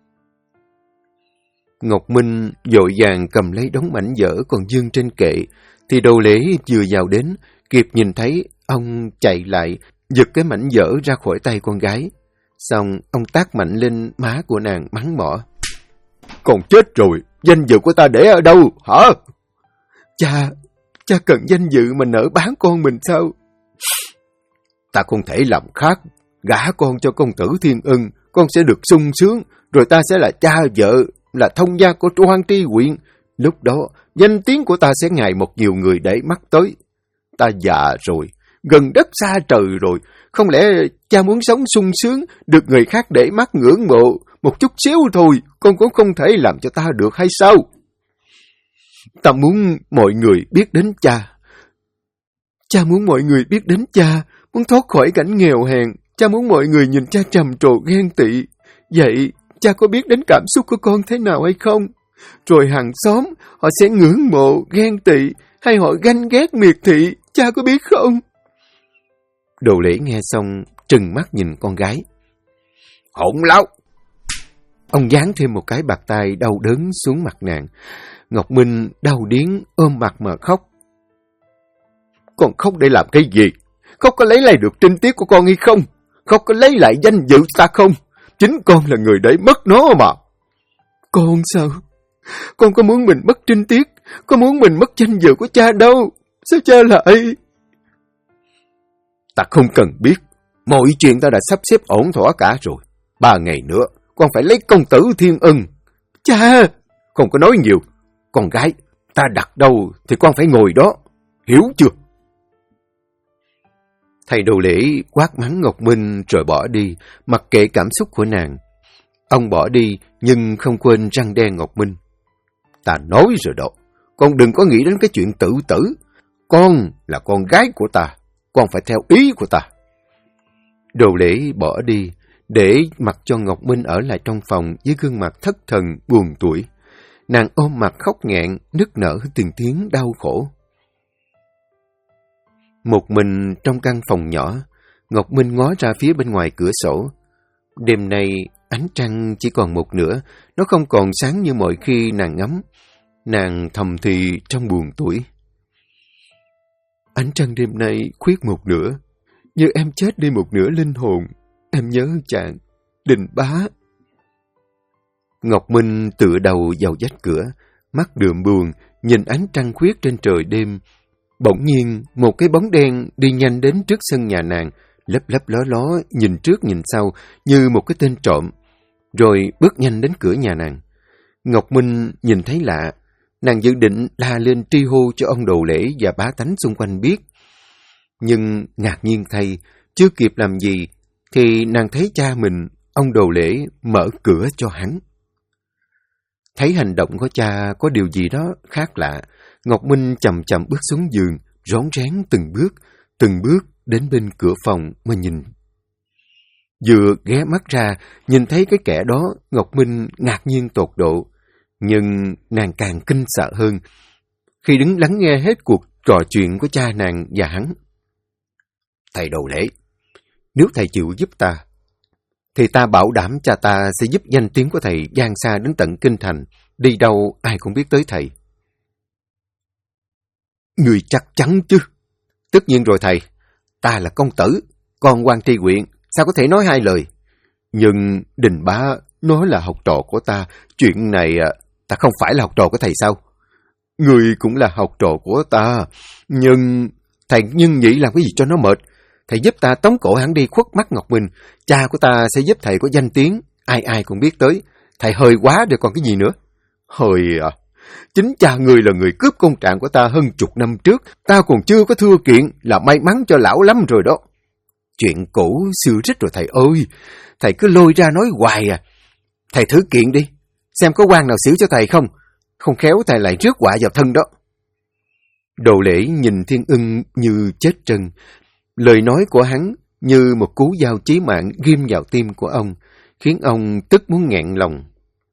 Ngọc Minh vội vàng cầm lấy đống mảnh vỡ còn vương trên kệ, thì Đồ Lễ vừa vào đến, kịp nhìn thấy, ông chạy lại, giật cái mảnh vỡ ra khỏi tay con gái. Xong, ông tát mạnh lên má của nàng mắng mỏ. Còn chết rồi, danh dự của ta để ở đâu, hả? Cha cần danh dự mà nỡ bán con mình sao? Ta không thể làm khác, gả con cho công tử Thiên Ân, con sẽ được sung sướng, rồi ta sẽ là cha vợ, là thông gia của Hoang Tri Huyện. Lúc đó, danh tiếng của ta sẽ ngày một nhiều người để mắt tới. Ta già rồi, gần đất xa trời rồi, không lẽ cha muốn sống sung sướng, được người khác để mắt ngưỡng mộ, một chút xíu thôi, con cũng không thể làm cho ta được hay sao? Ta muốn mọi người biết đến cha. Cha muốn mọi người biết đến cha, muốn thoát khỏi cảnh nghèo hèn. Cha muốn mọi người nhìn cha trầm trồ ghen tị. Vậy, cha có biết đến cảm xúc của con thế nào hay không? Rồi hàng xóm, họ sẽ ngưỡng mộ, ghen tị, hay họ ganh ghét miệt thị, cha có biết không? Đồ Lễ nghe xong, trừng mắt nhìn con gái. Hỗn láo! Ông giáng thêm một cái bạt tay đau đớn xuống mặt nàng. Ngọc Minh đau điếng, ôm mặt mà khóc. Con khóc để làm cái gì? Khóc có lấy lại được trinh tiết của con hay không? Khóc có lấy lại danh dự ta không? Chính con là người để mất nó mà. Con sao? Con có muốn mình mất trinh tiết, có muốn mình mất danh dự của cha đâu. Sao cha lại? Ta không cần biết. Mọi chuyện ta đã sắp xếp ổn thỏa cả rồi. 3 ngày nữa, con phải lấy công tử Thiên Ân. Cha! Không có nói nhiều. Con gái, ta đặt đâu thì con phải ngồi đó. Hiểu chưa? Thầy Đồ Lễ quát mắng Ngọc Minh rồi bỏ đi, mặc kệ cảm xúc của nàng. Ông bỏ đi nhưng không quên răn đe Ngọc Minh. Ta nói rồi đó, con đừng có nghĩ đến cái chuyện tự tử. Con là con gái của ta, con phải theo ý của ta. Đồ Lễ bỏ đi, để mặc cho Ngọc Minh ở lại trong phòng với gương mặt thất thần buồn tủi. Nàng ôm mặt khóc nghẹn, nức nở từng tiếng đau khổ. Một mình trong căn phòng nhỏ, Ngọc Minh ngó ra phía bên ngoài cửa sổ. Đêm nay, ánh trăng chỉ còn một nửa, nó không còn sáng như mọi khi nàng ngắm. Nàng thầm thì trong buồn tủi. Ánh trăng đêm nay khuyết một nửa, như em chết đi một nửa linh hồn. Em nhớ chàng, Đình Bá. Ngọc Minh tựa đầu vào vách cửa, mắt đượm buồn, nhìn ánh trăng khuyết trên trời đêm. Bỗng nhiên, một cái bóng đen đi nhanh đến trước sân nhà nàng, lấp lấp ló ló, nhìn trước nhìn sau, như một cái tên trộm, rồi bước nhanh đến cửa nhà nàng. Ngọc Minh nhìn thấy lạ, nàng dự định la lên tri hô cho ông Đồ Lễ và bá tánh xung quanh biết. Nhưng ngạc nhiên thay, chưa kịp làm gì, thì nàng thấy cha mình, ông Đồ Lễ, mở cửa cho hắn. Thấy hành động của cha có điều gì đó khác lạ, Ngọc Minh chậm chậm bước xuống giường, rón rén từng bước đến bên cửa phòng mà nhìn. Vừa ghé mắt ra, nhìn thấy cái kẻ đó, Ngọc Minh ngạc nhiên tột độ, nhưng nàng càng kinh sợ hơn khi đứng lắng nghe hết cuộc trò chuyện của cha nàng và hắn. Thầy Đồ Lễ, nếu thầy chịu giúp ta, thì ta bảo đảm cha ta sẽ giúp danh tiếng của thầy vang xa đến tận kinh thành, đi đâu ai cũng biết tới thầy. Người chắc chắn chứ? Tất nhiên rồi thầy, ta là công tử, con quan tri huyện, sao có thể nói hai lời. Nhưng Đình Bá nói là học trò của ta, chuyện này ta không phải là học trò của thầy sao? Người cũng là học trò của ta, nhưng thầy nhưng nghĩ làm cái gì cho nó mệt. Thầy giúp ta tống cổ hắn đi khuất mắt Ngọc Minh, cha của ta sẽ giúp thầy có danh tiếng, ai ai cũng biết tới. Thầy hơi quá rồi còn cái gì nữa. Hơi à, chính cha người là người cướp công trạng của ta hơn 10 năm trước, ta còn chưa có thưa kiện, là may mắn cho lão lắm rồi đó. Chuyện cũ xưa rích rồi thầy ơi, thầy cứ lôi ra nói hoài à. Thầy thử kiện đi, xem có quan nào xử cho thầy không, không khéo thầy lại rước họa vào thân đó. Đồ Lễ nhìn Thiên Ưng như chết trân. Lời nói của hắn như một cú dao chí mạng ghim vào tim của ông, khiến ông tức muốn nghẹn lòng.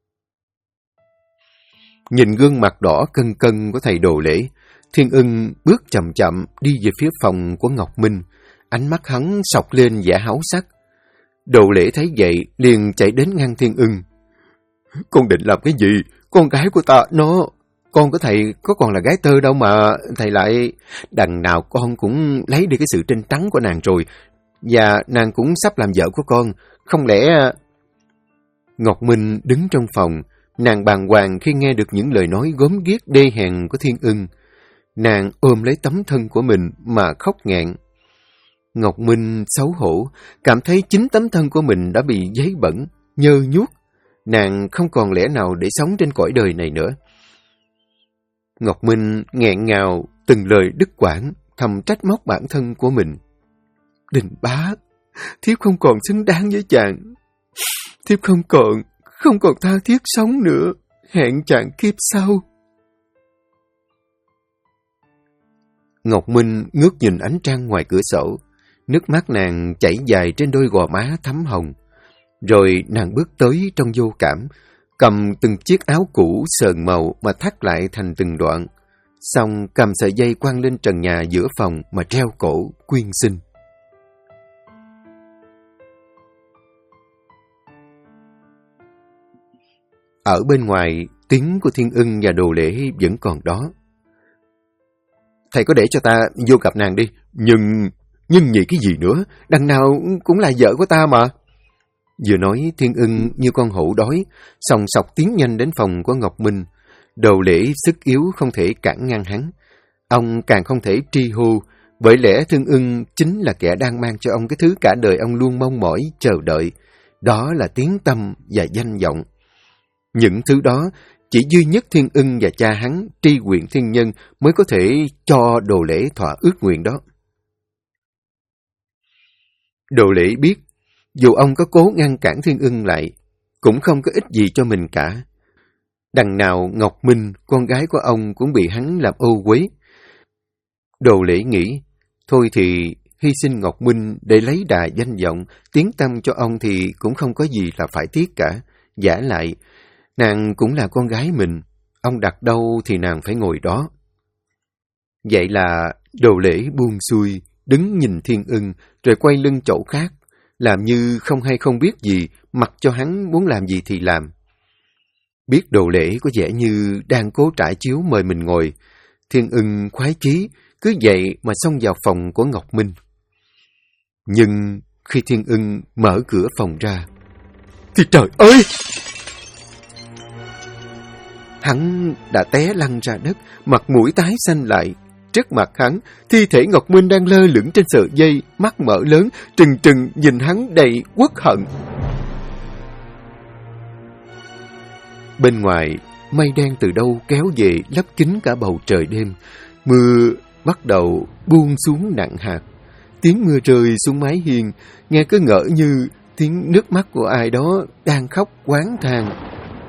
Nhìn gương mặt đỏ cân cân của thầy Đồ Lễ, Thiên Ưng bước chậm chậm đi về phía phòng của Ngọc Minh, ánh mắt hắn sọc lên vẻ háu sắc. Đồ Lễ thấy vậy liền chạy đến ngăn Thiên Ưng. Con định làm cái gì? Con gái của ta con của thầy có còn là gái tơ đâu mà thầy lại... Đằng nào con cũng lấy đi cái sự trinh trắng của nàng rồi, và nàng cũng sắp làm vợ của con, không lẽ... Ngọc Minh đứng trong phòng, nàng bàng hoàng khi nghe được những lời nói gớm ghiếc đê hèn của Thiên Ưng. Nàng ôm lấy tấm thân của mình mà khóc nghẹn. Ngọc Minh xấu hổ, cảm thấy chính tấm thân của mình đã bị giấy bẩn, nhơ nhuốc. Nàng không còn lẽ nào để sống trên cõi đời này nữa. Ngọc Minh nghẹn ngào từng lời đứt quãng, thầm trách móc bản thân của mình. Đình Bá, thiếp không còn xứng đáng với chàng. Thiếp không còn tha thiết sống nữa. Hẹn chàng kiếp sau. Ngọc Minh ngước nhìn ánh trăng ngoài cửa sổ. Nước mắt nàng chảy dài trên đôi gò má thắm hồng. Rồi nàng bước tới trong vô cảm, cầm từng chiếc áo cũ sờn màu mà thắt lại thành từng đoạn. Xong cầm sợi dây quăng lên trần nhà giữa phòng mà treo cổ quyên sinh. Ở bên ngoài, tiếng của Thiên Ưng và Đồ Lễ vẫn còn đó. Thầy có để cho ta vô gặp nàng đi, nhưng vì cái gì nữa, đằng nào cũng là vợ của ta mà. Vừa nói, Thiên Ưng như con hổ đói, sòng sọc tiến nhanh đến phòng của Ngọc Minh. Đồ Lễ sức yếu không thể cản ngăn hắn. Ông càng không thể tri hô, bởi lẽ Thiên Ưng chính là kẻ đang mang cho ông cái thứ cả đời ông luôn mong mỏi, chờ đợi. Đó là tiếng tăm và danh vọng. Những thứ đó, chỉ duy nhất Thiên Ưng và cha hắn, Tri Huyện Thiên Nhân, mới có thể cho Đồ Lễ thỏa ước nguyện đó. Đồ Lễ biết, dù ông có cố ngăn cản Thiên Ưng lại, cũng không có ích gì cho mình cả. Đằng nào Ngọc Minh, con gái của ông, cũng bị hắn làm ô uế. Đồ Lễ nghĩ, thôi thì hy sinh Ngọc Minh để lấy đà danh vọng, tiếng tăm cho ông thì cũng không có gì là phải tiếc cả. Vả lại, nàng cũng là con gái mình, ông đặt đâu thì nàng phải ngồi đó. Vậy là Đồ Lễ buông xuôi, đứng nhìn Thiên Ưng, rồi quay lưng chỗ khác, làm như không hay không biết gì, mặc cho hắn muốn làm gì thì làm. Biết Đồ Lễ có vẻ như đang cố trải chiếu mời mình ngồi, Thiên Ưng khoái chí, cứ vậy mà xông vào phòng của Ngọc Minh. Nhưng khi Thiên Ưng mở cửa phòng ra, thì trời ơi! Hắn đã té lăn ra đất, mặt mũi tái xanh lại. Trước mặt hắn, thi thể Ngọc Minh đang lơ lửng trên sợi dây, mắt mở lớn, trừng trừng nhìn hắn đầy uất hận. Bên ngoài, mây đen từ đâu kéo về lấp kín cả bầu trời đêm. Mưa bắt đầu buông xuống nặng hạt. Tiếng mưa rơi xuống mái hiên, nghe cứ ngỡ như tiếng nước mắt của ai đó đang khóc oán than.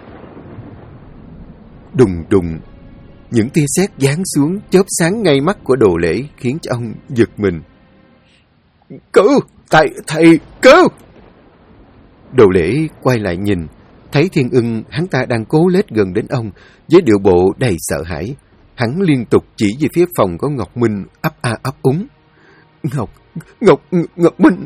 Đùng đùng, những tia sét giáng xuống chớp sáng ngay mắt của Đồ Lễ, khiến cho ông giật mình. Cứu! Thầy cứu! Đồ Lễ quay lại nhìn, thấy Thiên Ưng hắn ta đang cố lết gần đến ông với điệu bộ đầy sợ hãi. Hắn liên tục chỉ về phía phòng của Ngọc Minh, ấp a ấp úng. Ngọc Minh,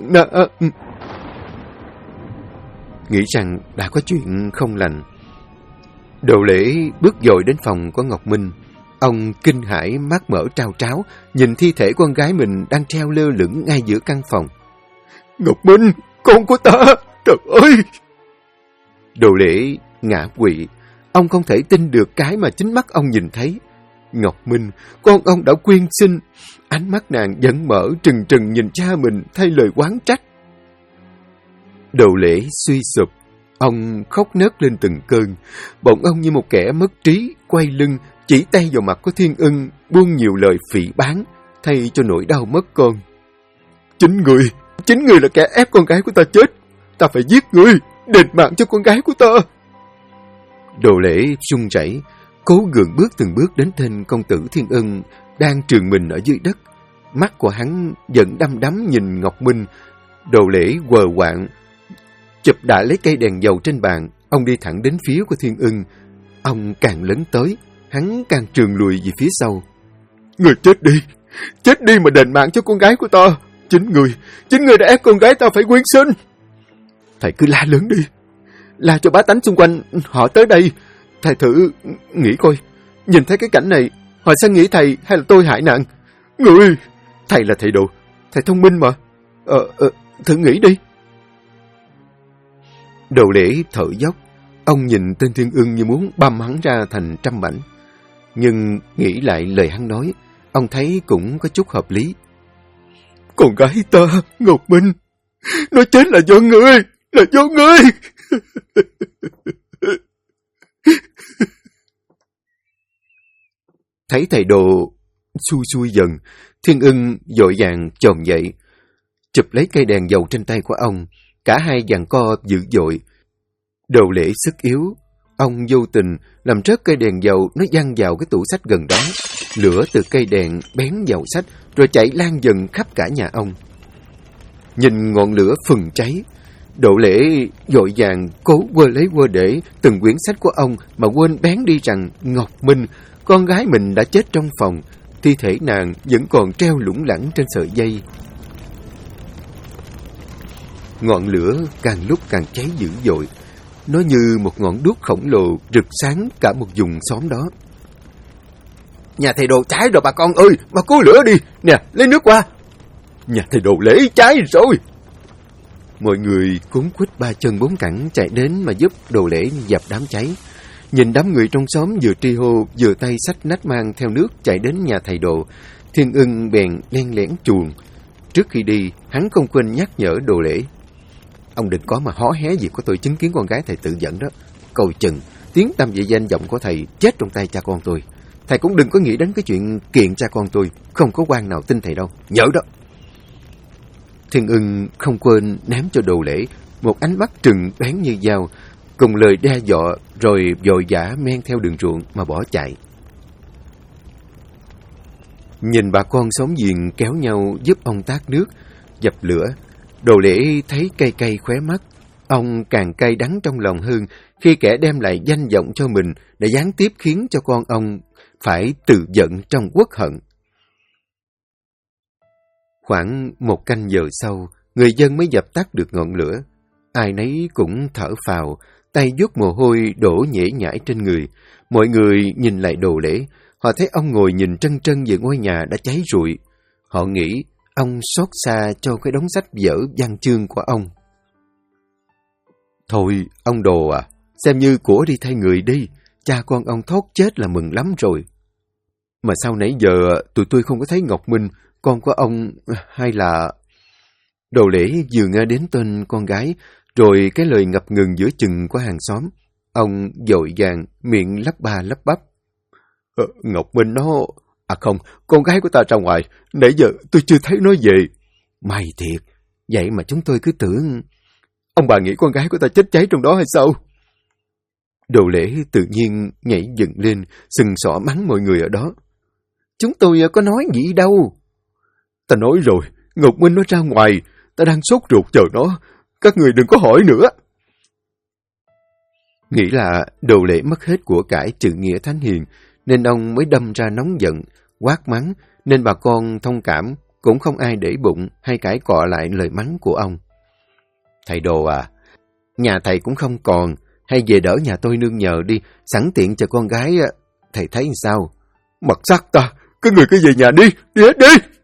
nghĩ rằng đã có chuyện không lành. Đồ Lễ bước dội đến phòng của Ngọc Minh. Ông kinh hãi, mắt mở trao tráo, nhìn thi thể con gái mình đang treo lơ lửng ngay giữa căn phòng. Ngọc Minh, con của ta, trời ơi! Đồ Lễ ngã quỵ. Ông không thể tin được cái mà chính mắt ông nhìn thấy. Ngọc Minh, con ông đã quyên sinh. Ánh mắt nàng vẫn mở trừng trừng nhìn cha mình thay lời oán trách. Đồ Lễ suy sụp. Ông khóc nấc lên từng cơn. Bỗng ông như một kẻ mất trí, quay lưng, chỉ tay vào mặt của Thiên Ưng, buông nhiều lời phỉ báng, thay cho nỗi đau mất con. Chính người là kẻ ép con gái của ta chết. Ta phải giết người, đền mạng cho con gái của ta. Đồ Lễ run rẩy, cố gượng bước từng bước đến tên công tử Thiên Ân đang trường mình ở dưới đất. Mắt của hắn vẫn đăm đắm nhìn Ngọc Minh. Đồ Lễ quờ quạng chụp đã lấy cây đèn dầu trên bàn. Ông đi thẳng đến phía của Thiên Ân. Ông càng lấn tới, hắn càng trường lùi về phía sau. Người chết đi mà đền mạng cho con gái của ta. Chính người đã ép con gái ta phải quyến sinh. Thầy cứ la lớn đi, la cho bá tánh xung quanh họ tới đây. Thầy thử nghĩ coi, nhìn thấy cái cảnh này, họ sẽ nghĩ thầy hay là tôi hại nạn. Thầy là thầy đồ, thầy thông minh mà. Thử nghĩ đi. Đồ Lễ thở dốc. Ông nhìn tên Thiên Ân như muốn băm hắn ra thành trăm mảnh. Nhưng nghĩ lại lời hắn nói, ông thấy cũng có chút hợp lý. Con gái ta, Ngọc Minh, nó chết là do ngươi, là do ngươi. Thấy thầy đồ xui dần, Thiên Ân vội vàng chồm dậy, chụp lấy cây đèn dầu trên tay của ông. Cả hai giằng co dữ dội. Đồ Lễ sức yếu, ông vô tình làm rớt cây đèn dầu, nó văng vào cái tủ sách gần đó. Lửa từ cây đèn bén vào sách, rồi chạy lan dần khắp cả nhà ông. Nhìn ngọn lửa phừng cháy, Đồ Lễ vội vàng cố quơ lấy quơ để từng quyển sách của ông mà quên bén đi rằng Ngọc Minh, con gái mình đã chết trong phòng, thi thể nàng vẫn còn treo lủng lẳng trên sợi dây. Ngọn lửa càng lúc càng cháy dữ dội, nó như một ngọn đuốc khổng lồ rực sáng cả một vùng xóm đó. Nhà thầy Đồ cháy rồi bà con ơi, mà cứu lửa đi, nè, lấy nước qua. Nhà thầy Đồ Lễ cháy rồi. Mọi người cuống quýt ba chân bốn cẳng chạy đến mà giúp Đồ Lễ dập đám cháy. Nhìn đám người trong xóm vừa tri hô vừa tay xách nách mang theo nước chạy đến nhà thầy Đồ, Thiên Ân bèn len lén chuồn. Trước khi đi, hắn không quên nhắc nhở Đồ Lễ. Ông đừng có mà hó hé gì có tôi chứng kiến con gái thầy tự dẫn đó. Coi chừng, tiếng tăm về danh vọng của thầy chết trong tay cha con tôi. Thầy cũng đừng có nghĩ đến cái chuyện kiện cha con tôi, không có quan nào tin thầy đâu, nhớ đó. Thiên Ân không quên ném cho Đồ Lễ một ánh mắt trừng bén như dao, cùng lời đe dọa, rồi vội vã men theo đường ruộng mà bỏ chạy. Nhìn bà con xóm giềng kéo nhau giúp ông tát nước, dập lửa, Đồ Lễ thấy cay cay khóe mắt. Ông càng cay đắng trong lòng hơn khi kẻ đem lại danh vọng cho mình đã gián tiếp khiến cho con ông phải tự giận trong uất hận. Khoảng 1 canh giờ sau, người dân mới dập tắt được ngọn lửa. Ai nấy cũng thở phào, tay vuốt mồ hôi đổ nhễ nhãi trên người. Mọi người nhìn lại Đồ Lễ, họ thấy ông ngồi nhìn trân trân về ngôi nhà đã cháy rụi. Họ nghĩ ông xót xa cho cái đống sách vở văn chương của ông. Thôi, ông Đồ à, xem như của đi thay người đi, cha con ông thoát chết là mừng lắm rồi. Mà sao nãy giờ tụi tôi không có thấy Ngọc Minh, con của ông, hay là... Đồ Lễ vừa nghe đến tên con gái, rồi cái lời ngập ngừng giữa chừng của hàng xóm. Ông vội vàng, miệng lắp ba lắp bắp. Ngọc Minh nó... À không, con gái của ta ra ngoài, nãy giờ tôi chưa thấy nó về. May thiệt, vậy mà chúng tôi cứ tưởng... Ông bà nghĩ con gái của ta chết cháy trong đó hay sao? Đồ Lễ tự nhiên nhảy dựng lên, sừng sỏ mắng mọi người ở đó. Chúng tôi có nói gì đâu. Ta nói rồi, Ngọc Minh nó ra ngoài, ta đang sốt ruột chờ nó, các người đừng có hỏi nữa. Nghĩ là Đồ Lễ mất hết của cải trừ nghĩa thánh hiền, nên ông mới đâm ra nóng giận, quát mắng, nên bà con thông cảm, cũng không ai để bụng hay cãi cọ lại lời mắng của ông. Thầy Đồ à, nhà thầy cũng không còn, hay về đỡ nhà tôi nương nhờ đi, sẵn tiện cho con gái, thầy thấy sao? Mặc sắc ta, các người cứ về nhà đi, đi hết đi!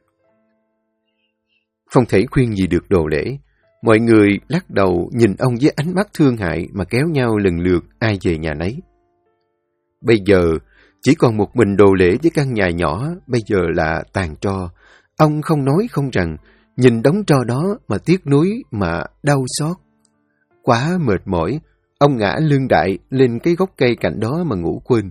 Không thể khuyên gì được Đồ Lễ. Mọi người lắc đầu nhìn ông với ánh mắt thương hại mà kéo nhau lần lượt ai về nhà nấy. Bây giờ, chỉ còn một mình Đồ Lễ với căn nhà nhỏ, bây giờ là tàn tro. Ông không nói không rằng, nhìn đống tro đó mà tiếc nuối mà đau xót. Quá mệt mỏi, ông ngã lưng đại lên cái gốc cây cạnh đó mà ngủ quên.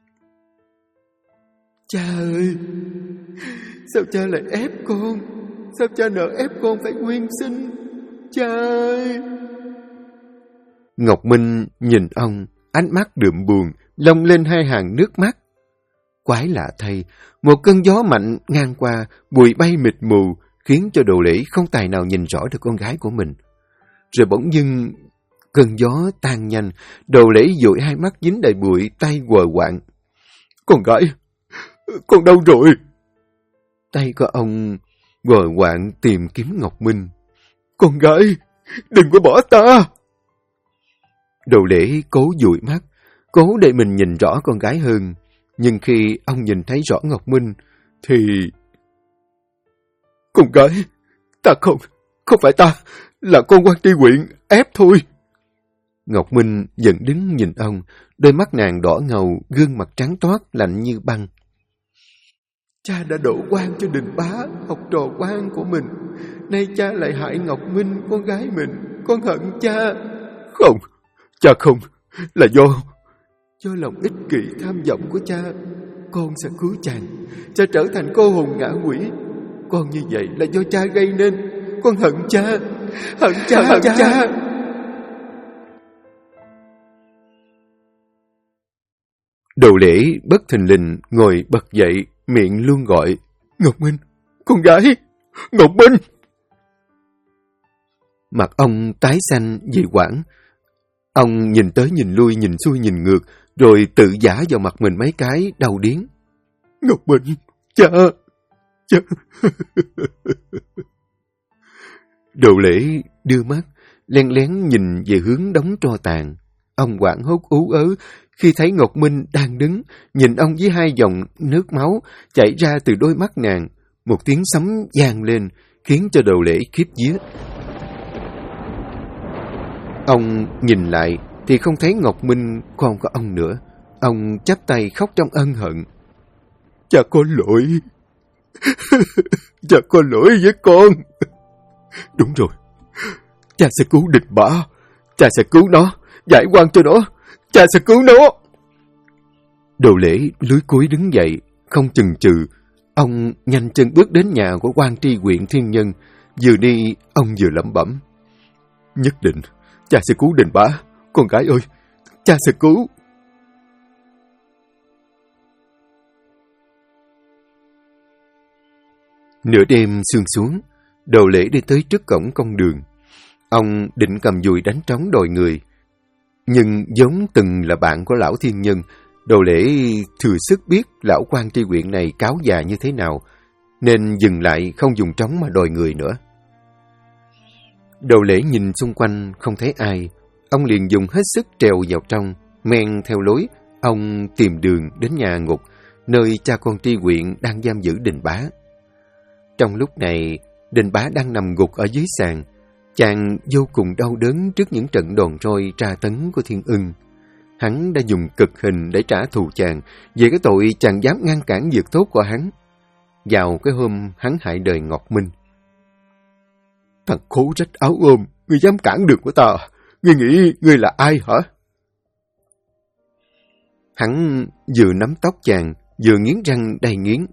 Cha ơi! Sao cha lại ép con? Sao cha nỡ ép con phải nguyên sinh? Cha ơi! Ngọc Minh nhìn ông, ánh mắt đượm buồn, lông lên hai hàng nước mắt. Quái lạ thay, một cơn gió mạnh ngang qua, bụi bay mịt mù, khiến cho Đồ Lễ không tài nào nhìn rõ được con gái của mình. Rồi bỗng dưng, cơn gió tan nhanh, Đồ Lễ dụi hai mắt dính đầy bụi, tay quờ quạng. Con gái, con đâu rồi? Tay của ông quờ quạng tìm kiếm Ngọc Minh. Con gái, đừng có bỏ ta! Đồ Lễ cố dụi mắt, cố để mình nhìn rõ con gái hơn. Nhưng khi ông nhìn thấy rõ Ngọc Minh, thì... Con gái, ta không phải ta, là con quan tri huyện ép thôi. Ngọc Minh vẫn đứng nhìn ông, đôi mắt nàng đỏ ngầu, gương mặt trắng toát, lạnh như băng. Cha đã đổ oan cho Đình Bá, học trò quan của mình. Nay cha lại hại Ngọc Minh, con gái mình. Con hận cha. Không, cha không, là do lòng ích kỷ tham vọng của cha. Con sẽ cứu chàng, cha trở thành cô hồn ngạ quỷ. Con như vậy là do cha gây nên. Con hận cha, hận cha. Đồ Lễ bất thình lình ngồi bật dậy, miệng luôn gọi. Ngọc Minh, con gái, Ngọc Minh. Mặt ông tái xanh vì hoảng. Ông nhìn tới nhìn lui, nhìn xuôi nhìn ngược, rồi tự giả vào mặt mình mấy cái, đau điếng. Ngọc Minh, cha. Đồ Lễ đưa mắt, len lén nhìn về hướng đống tro tàn. Ông hoảng hốt ú ớ khi thấy Ngọc Minh đang đứng, nhìn ông với hai dòng nước máu chảy ra từ đôi mắt nàng. Một tiếng sấm vang lên, khiến cho Đồ Lễ khiếp vía. Ông nhìn lại thì không thấy Ngọc Minh, không có ông nữa. Ông chắp tay khóc trong ân hận. Cha có lỗi. Cha có lỗi với con. Đúng rồi, cha sẽ cứu Địch Bá. Cha sẽ cứu nó, giải oan cho nó. Cha sẽ cứu nó. Đồ Lễ lúi cúi đứng dậy, không chần chừ. Ông nhanh chân bước đến nhà của quan tri huyện Thiên Nhân. Vừa đi, ông vừa lẩm bẩm. Nhất định, cha sẽ cứu Đình Bá. Con gái ơi, cha sẽ cứu. Nửa đêm sương xuống, Đồ Lễ đi tới trước cổng công đường. Ông định cầm dùi đánh trống đòi người. Nhưng giống từng là bạn của lão Thiên Nhân, Đồ Lễ thừa sức biết lão quan tri huyện này cáo già như thế nào, nên dừng lại không dùng trống mà đòi người nữa. Đồ Lễ nhìn xung quanh không thấy ai, ông liền dùng hết sức trèo vào trong, men theo lối, ông tìm đường đến nhà ngục, nơi cha con tri huyện đang giam giữ Đình Bá. Trong lúc này, Đình Bá đang nằm gục ở dưới sàn. Chàng vô cùng đau đớn trước những trận đòn roi tra tấn của Thiên Ưng. Hắn đã dùng cực hình để trả thù chàng về cái tội chàng dám ngăn cản việc tốt của hắn. Vào cái hôm hắn hại đời Ngọc Minh. Thằng khố rách áo ôm, ngươi dám cản đường của ta, ngươi nghĩ ngươi là ai hả? Hắn vừa nắm tóc chàng, vừa nghiến răng đầy nghiến.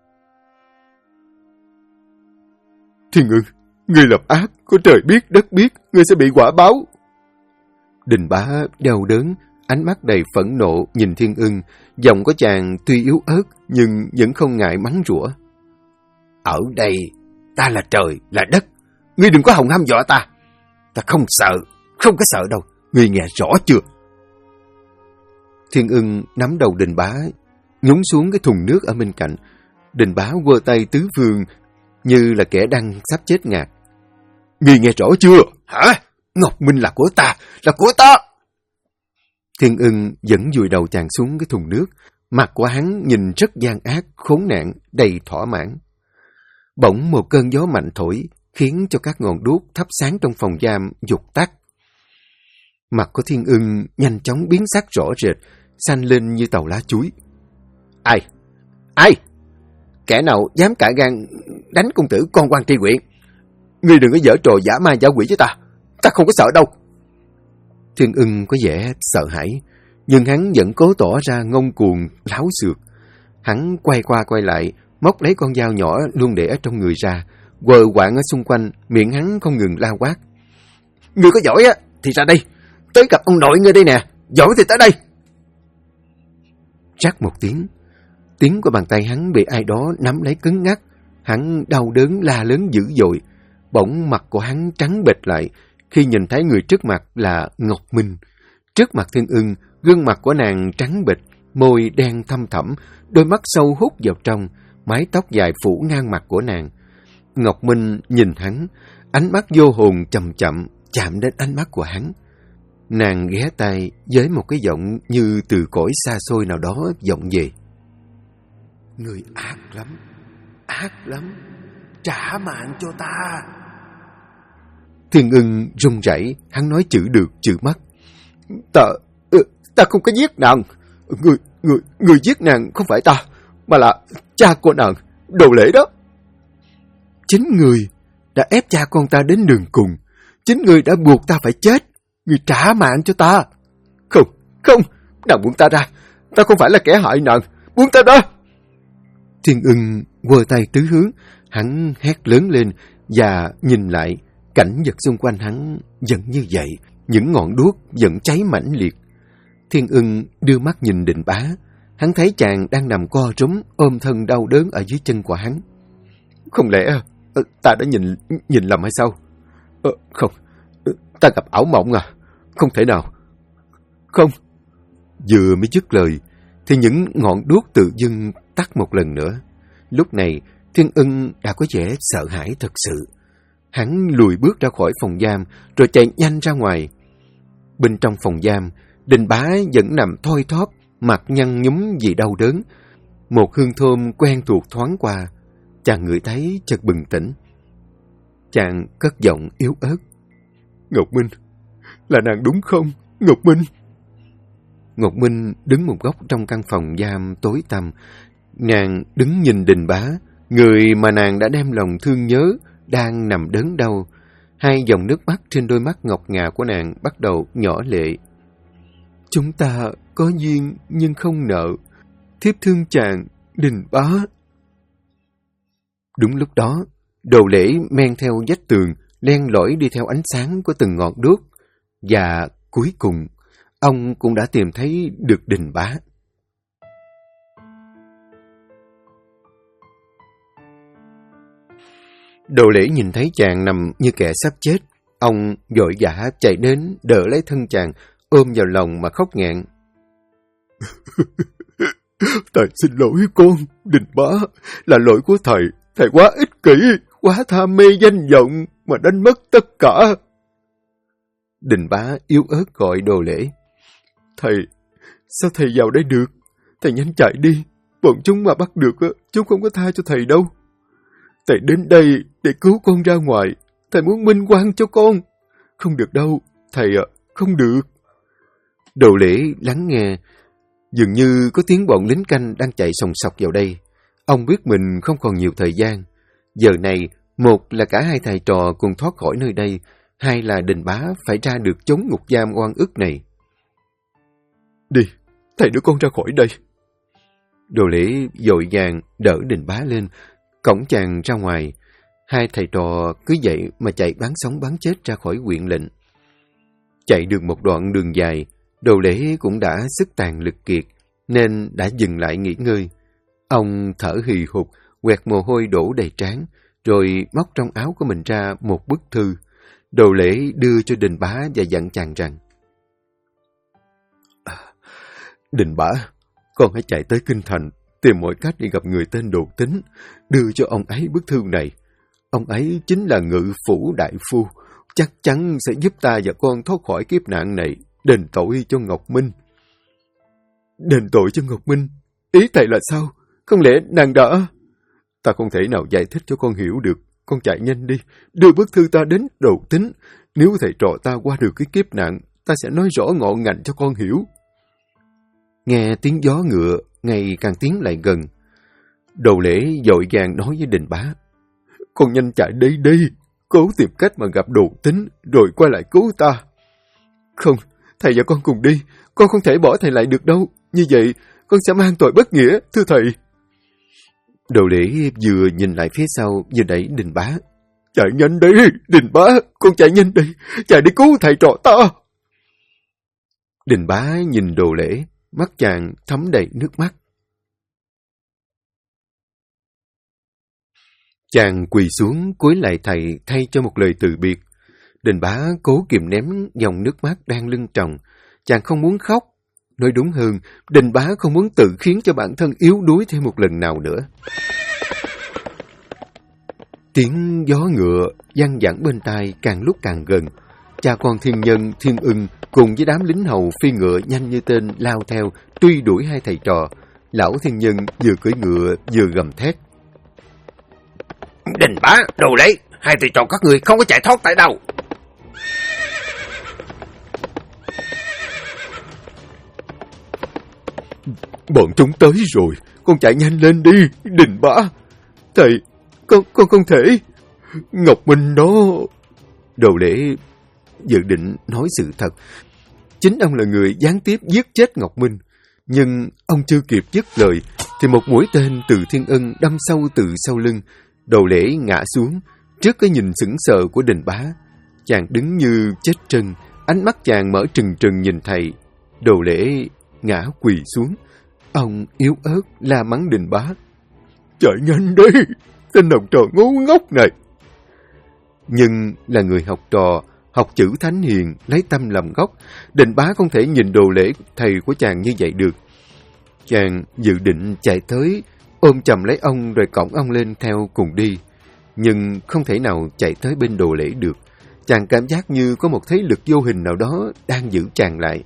Thiên Ưng, ngươi làm ác, có trời biết đất biết, ngươi sẽ bị quả báo. Đình Bá đau đớn, ánh mắt đầy phẫn nộ nhìn Thiên Ưng, giọng của chàng tuy yếu ớt nhưng vẫn không ngại mắng rủa. Ở đây, ta là trời, là đất, ngươi đừng có hòng hăm dọa ta. Ta không sợ, không có sợ đâu, ngươi nghe rõ chưa? Thiên Ưng nắm đầu Đình Bá, nhúng xuống cái thùng nước ở bên cạnh. Đình Bá quơ tay tứ phương như là kẻ đang sắp chết ngạt. Ngươi nghe rõ chưa? Hả? Ngọc Minh là của ta, là của ta! Thiên Ưng vẫn vùi đầu chàng xuống cái thùng nước. Mặt của hắn nhìn rất gian ác, khốn nạn, đầy thỏa mãn. Bỗng một cơn gió mạnh thổi, khiến cho các ngọn đuốc thắp sáng trong phòng giam vụt tắt. Mặt của Thiên Ưng nhanh chóng biến sắc rõ rệt, xanh lên như tàu lá chuối. Ai? Ai? Kẻ nào dám cả gan đánh công tử con quan tri huyện? Ngươi đừng có giở trò giả ma giả quỷ với ta. Ta không có sợ đâu. Thiên Ưng có vẻ sợ hãi, nhưng hắn vẫn cố tỏ ra ngông cuồng, láo xược. Hắn quay qua quay lại, móc lấy con dao nhỏ luôn để ở trong người ra, quờ quạng ở xung quanh, miệng hắn không ngừng la quát. Ngươi có giỏi á, thì ra đây, tới gặp ông nội ngươi đây nè, giỏi thì tới đây. Rắc một tiếng của bàn tay hắn bị ai đó nắm lấy cứng ngắc. Hắn đau đớn la lớn dữ dội. Bỗng mặt của hắn trắng bệch lại khi nhìn thấy người trước mặt là Ngọc Minh. Trước mặt Thiên Ưng, gương mặt của nàng trắng bệch, môi đen thâm thẳm, đôi mắt sâu hút vào trong, mái tóc dài phủ ngang mặt của nàng. Ngọc Minh nhìn hắn, ánh mắt vô hồn chậm chậm chạm đến ánh mắt của hắn. Nàng ghé tay với một cái giọng như từ cõi xa xôi nào đó vọng về. Người ác lắm, trả mạng cho ta. Thiên Ưng run rẩy, hắn nói chữ được chữ mất. Ta không có giết nàng. Người giết nàng không phải ta, mà là cha của nàng, Đồ Lễ đó. Chính người đã ép cha con ta đến đường cùng. Chính người đã buộc ta phải chết. Người trả mạng cho ta. Không, nàng buông ta ra. Ta không phải là kẻ hại nàng. Buông ta ra. Thiên Ưng quơ tay tứ hướng. Hắn hét lớn lên và nhìn lại. Cảnh vật xung quanh hắn vẫn như vậy. Những ngọn đuốc vẫn cháy mãnh liệt. Thiên Ưng đưa mắt nhìn Định Bá. Hắn thấy chàng đang nằm co rúm ôm thân đau đớn ở dưới chân của hắn. Không lẽ ta đã nhìn lầm hay sao? Không, ta gặp ảo mộng à? Không thể nào. Không. Vừa mới dứt lời thì những ngọn đuốc tự dưng tắt một lần nữa. Lúc này Thiên Ưng đã có vẻ sợ hãi thật sự. Hắn lùi bước ra khỏi phòng giam rồi chạy nhanh ra ngoài. Bên trong phòng giam, Định Bá vẫn nằm thoi thóp, mặt nhăn nhúm vì đau đớn. Một hương thơm quen thuộc thoáng qua. Chàng ngửi thấy chợt bừng tỉnh. Chàng cất giọng yếu ớt. Ngọc Minh, là nàng đúng không? Ngọc Minh. Ngọc Minh đứng một góc trong căn phòng giam tối tăm. Nàng đứng nhìn Định Bá, người mà nàng đã đem lòng thương nhớ, đang nằm đớn đau. Hai dòng nước mắt trên đôi mắt ngọc ngà của nàng bắt đầu nhỏ lệ. Chúng ta có duyên nhưng không nợ. Thiếp thương chàng, Định Bá. Đúng lúc đó, Đồ Lễ men theo vách tường, len lỏi đi theo ánh sáng của từng ngọn đuốc. Và cuối cùng, ông cũng đã tìm thấy được Định Bá. Đồ Lễ nhìn thấy chàng nằm như kẻ sắp chết. Ông vội vã chạy đến đỡ lấy thân chàng, ôm vào lòng mà khóc nghẹn. Thầy xin lỗi con, Định Bá. Là lỗi của thầy. Thầy quá ích kỷ, quá tham mê danh vọng mà đánh mất tất cả. Định Bá yếu ớt gọi Đồ Lễ. Thầy, sao thầy vào đây được? Thầy nhanh chạy đi. Bọn chúng mà bắt được, chúng không có tha cho thầy đâu. Thầy đến đây để cứu con ra ngoài. Thầy muốn minh oan cho con. Không được đâu, thầy ạ, không được. Đồ Lễ lắng nghe. Dường như có tiếng bọn lính canh đang chạy sòng sọc vào đây. Ông biết mình không còn nhiều thời gian. Giờ này, một là cả hai thầy trò cùng thoát khỏi nơi đây, hai là Định Bá phải ra được chốn ngục giam oan ức này. Đi, thầy đưa con ra khỏi đây. Đồ Lễ vội vàng đỡ Định Bá lên, cõng chàng ra ngoài. Hai thầy trò cứ vậy mà chạy bán sống bán chết ra khỏi huyện lệnh. Chạy được một đoạn đường dài, Đồ Lễ cũng đã sức tàn lực kiệt, nên đã dừng lại nghỉ ngơi. Ông thở hì hục, quẹt mồ hôi đổ đầy trán, rồi móc trong áo của mình ra một bức thư. Đồ Lễ đưa cho Định Bá và dặn chàng rằng: Định Bá, con hãy chạy tới Kinh Thành, tìm mọi cách để gặp người tên Đồ Tính, đưa cho ông ấy bức thư này. Ông ấy chính là Ngự Phủ Đại Phu, chắc chắn sẽ giúp ta và con thoát khỏi kiếp nạn này, đền tội cho Ngọc Minh. Đền tội cho Ngọc Minh? Ý thầy là sao? Không lẽ nàng đã... Ta không thể nào giải thích cho con hiểu được. Con chạy nhanh đi, đưa bức thư ta đến Đồ Tính. Nếu thầy trò ta qua được cái kiếp nạn, ta sẽ nói rõ ngọn ngành cho con hiểu. Nghe tiếng gió ngựa ngày càng tiến lại gần. Đồ Lễ vội vàng nói với Định Bá: Con nhanh chạy đây đi, cố tìm cách mà gặp Đồ Tính, rồi quay lại cứu ta. Không, thầy và con cùng đi, con không thể bỏ thầy lại được đâu. Như vậy, con sẽ mang tội bất nghĩa, thưa thầy. Đồ Lễ vừa nhìn lại phía sau, vừa đẩy Định Bá: Chạy nhanh đi, Định Bá, con chạy nhanh đi, chạy đi cứu thầy trò ta. Đình Bá nhìn Đồ Lễ, mắt chàng thấm đầy nước mắt. Chàng quỳ xuống cúi lại thầy thay cho một lời từ biệt. Đình Bá cố kìm ném dòng nước mắt đang lưng tròng. Chàng không muốn khóc. Nói đúng hơn, Đình Bá không muốn tự khiến cho bản thân yếu đuối thêm một lần nào nữa. Tiếng gió ngựa văng vẳng bên tai càng lúc càng gần. Cha con thiên nhân, Thiên Ưng cùng với đám lính hầu phi ngựa nhanh như tên lao theo, truy đuổi hai thầy trò. Lão thiên nhân vừa cưỡi ngựa vừa gầm thét. Đình Bá, Đồ Lễ, hai thầy trò các người không có chạy thoát tại đâu. Bọn chúng tới rồi, con chạy nhanh lên đi, Đình Bá. Thầy, con không thể. Ngọc Minh đó. Đồ Lễ dự định nói sự thật. Chính ông là người gián tiếp giết chết Ngọc Minh. Nhưng ông chưa kịp dứt lời, thì một mũi tên từ Thiên Ân đâm sâu từ sau lưng. Đồ Lễ ngã xuống, trước cái nhìn sững sờ của Đình Bá. Chàng đứng như chết trân, ánh mắt chàng mở trừng trừng nhìn thầy. Đồ Lễ ngã quỳ xuống. Ông yếu ớt la mắng Đình Bá. Chạy nhanh đi, tên học trò ngu ngốc này. Nhưng là người học trò, học chữ thánh hiền, lấy tâm làm gốc. Đình Bá không thể nhìn Đồ Lễ thầy của chàng như vậy được. Chàng dự định chạy tới, ôm chầm lấy ông rồi cõng ông lên theo cùng đi. Nhưng không thể nào chạy tới bên Đồ Lễ được. Chàng cảm giác như có một thế lực vô hình nào đó đang giữ chàng lại.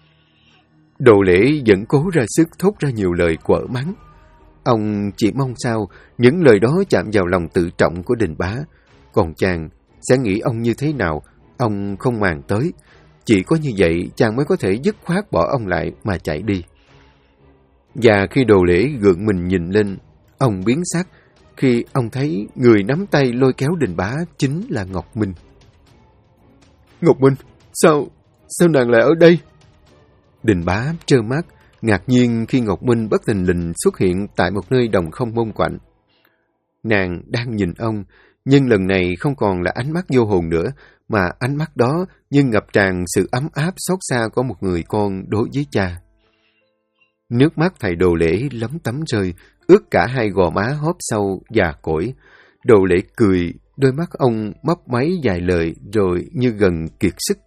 Đồ Lễ vẫn cố ra sức thốt ra nhiều lời quở mắng. Ông chỉ mong sao những lời đó chạm vào lòng tự trọng của Đình Bá. Còn chàng sẽ nghĩ ông như thế nào, ông không màng tới. Chỉ có như vậy chàng mới có thể dứt khoát bỏ ông lại mà chạy đi. Và khi Đồ Lễ gượng mình nhìn lên, ông biến sắc khi ông thấy người nắm tay lôi kéo Đình Bá chính là Ngọc Minh. Ngọc Minh, sao nàng lại ở đây? Đình Bá trơ mắt, ngạc nhiên khi Ngọc Minh bất thình lình xuất hiện tại một nơi đồng không mông quạnh. Nàng đang nhìn ông, nhưng lần này không còn là ánh mắt vô hồn nữa, mà ánh mắt đó như ngập tràn sự ấm áp xót xa của một người con đối với cha. Nước mắt thầy Đồ Lễ lấm tấm rơi, ướt cả hai gò má hóp sâu già cỗi. Đồ Lễ cười, đôi mắt ông mấp máy vài lời rồi như gần kiệt sức.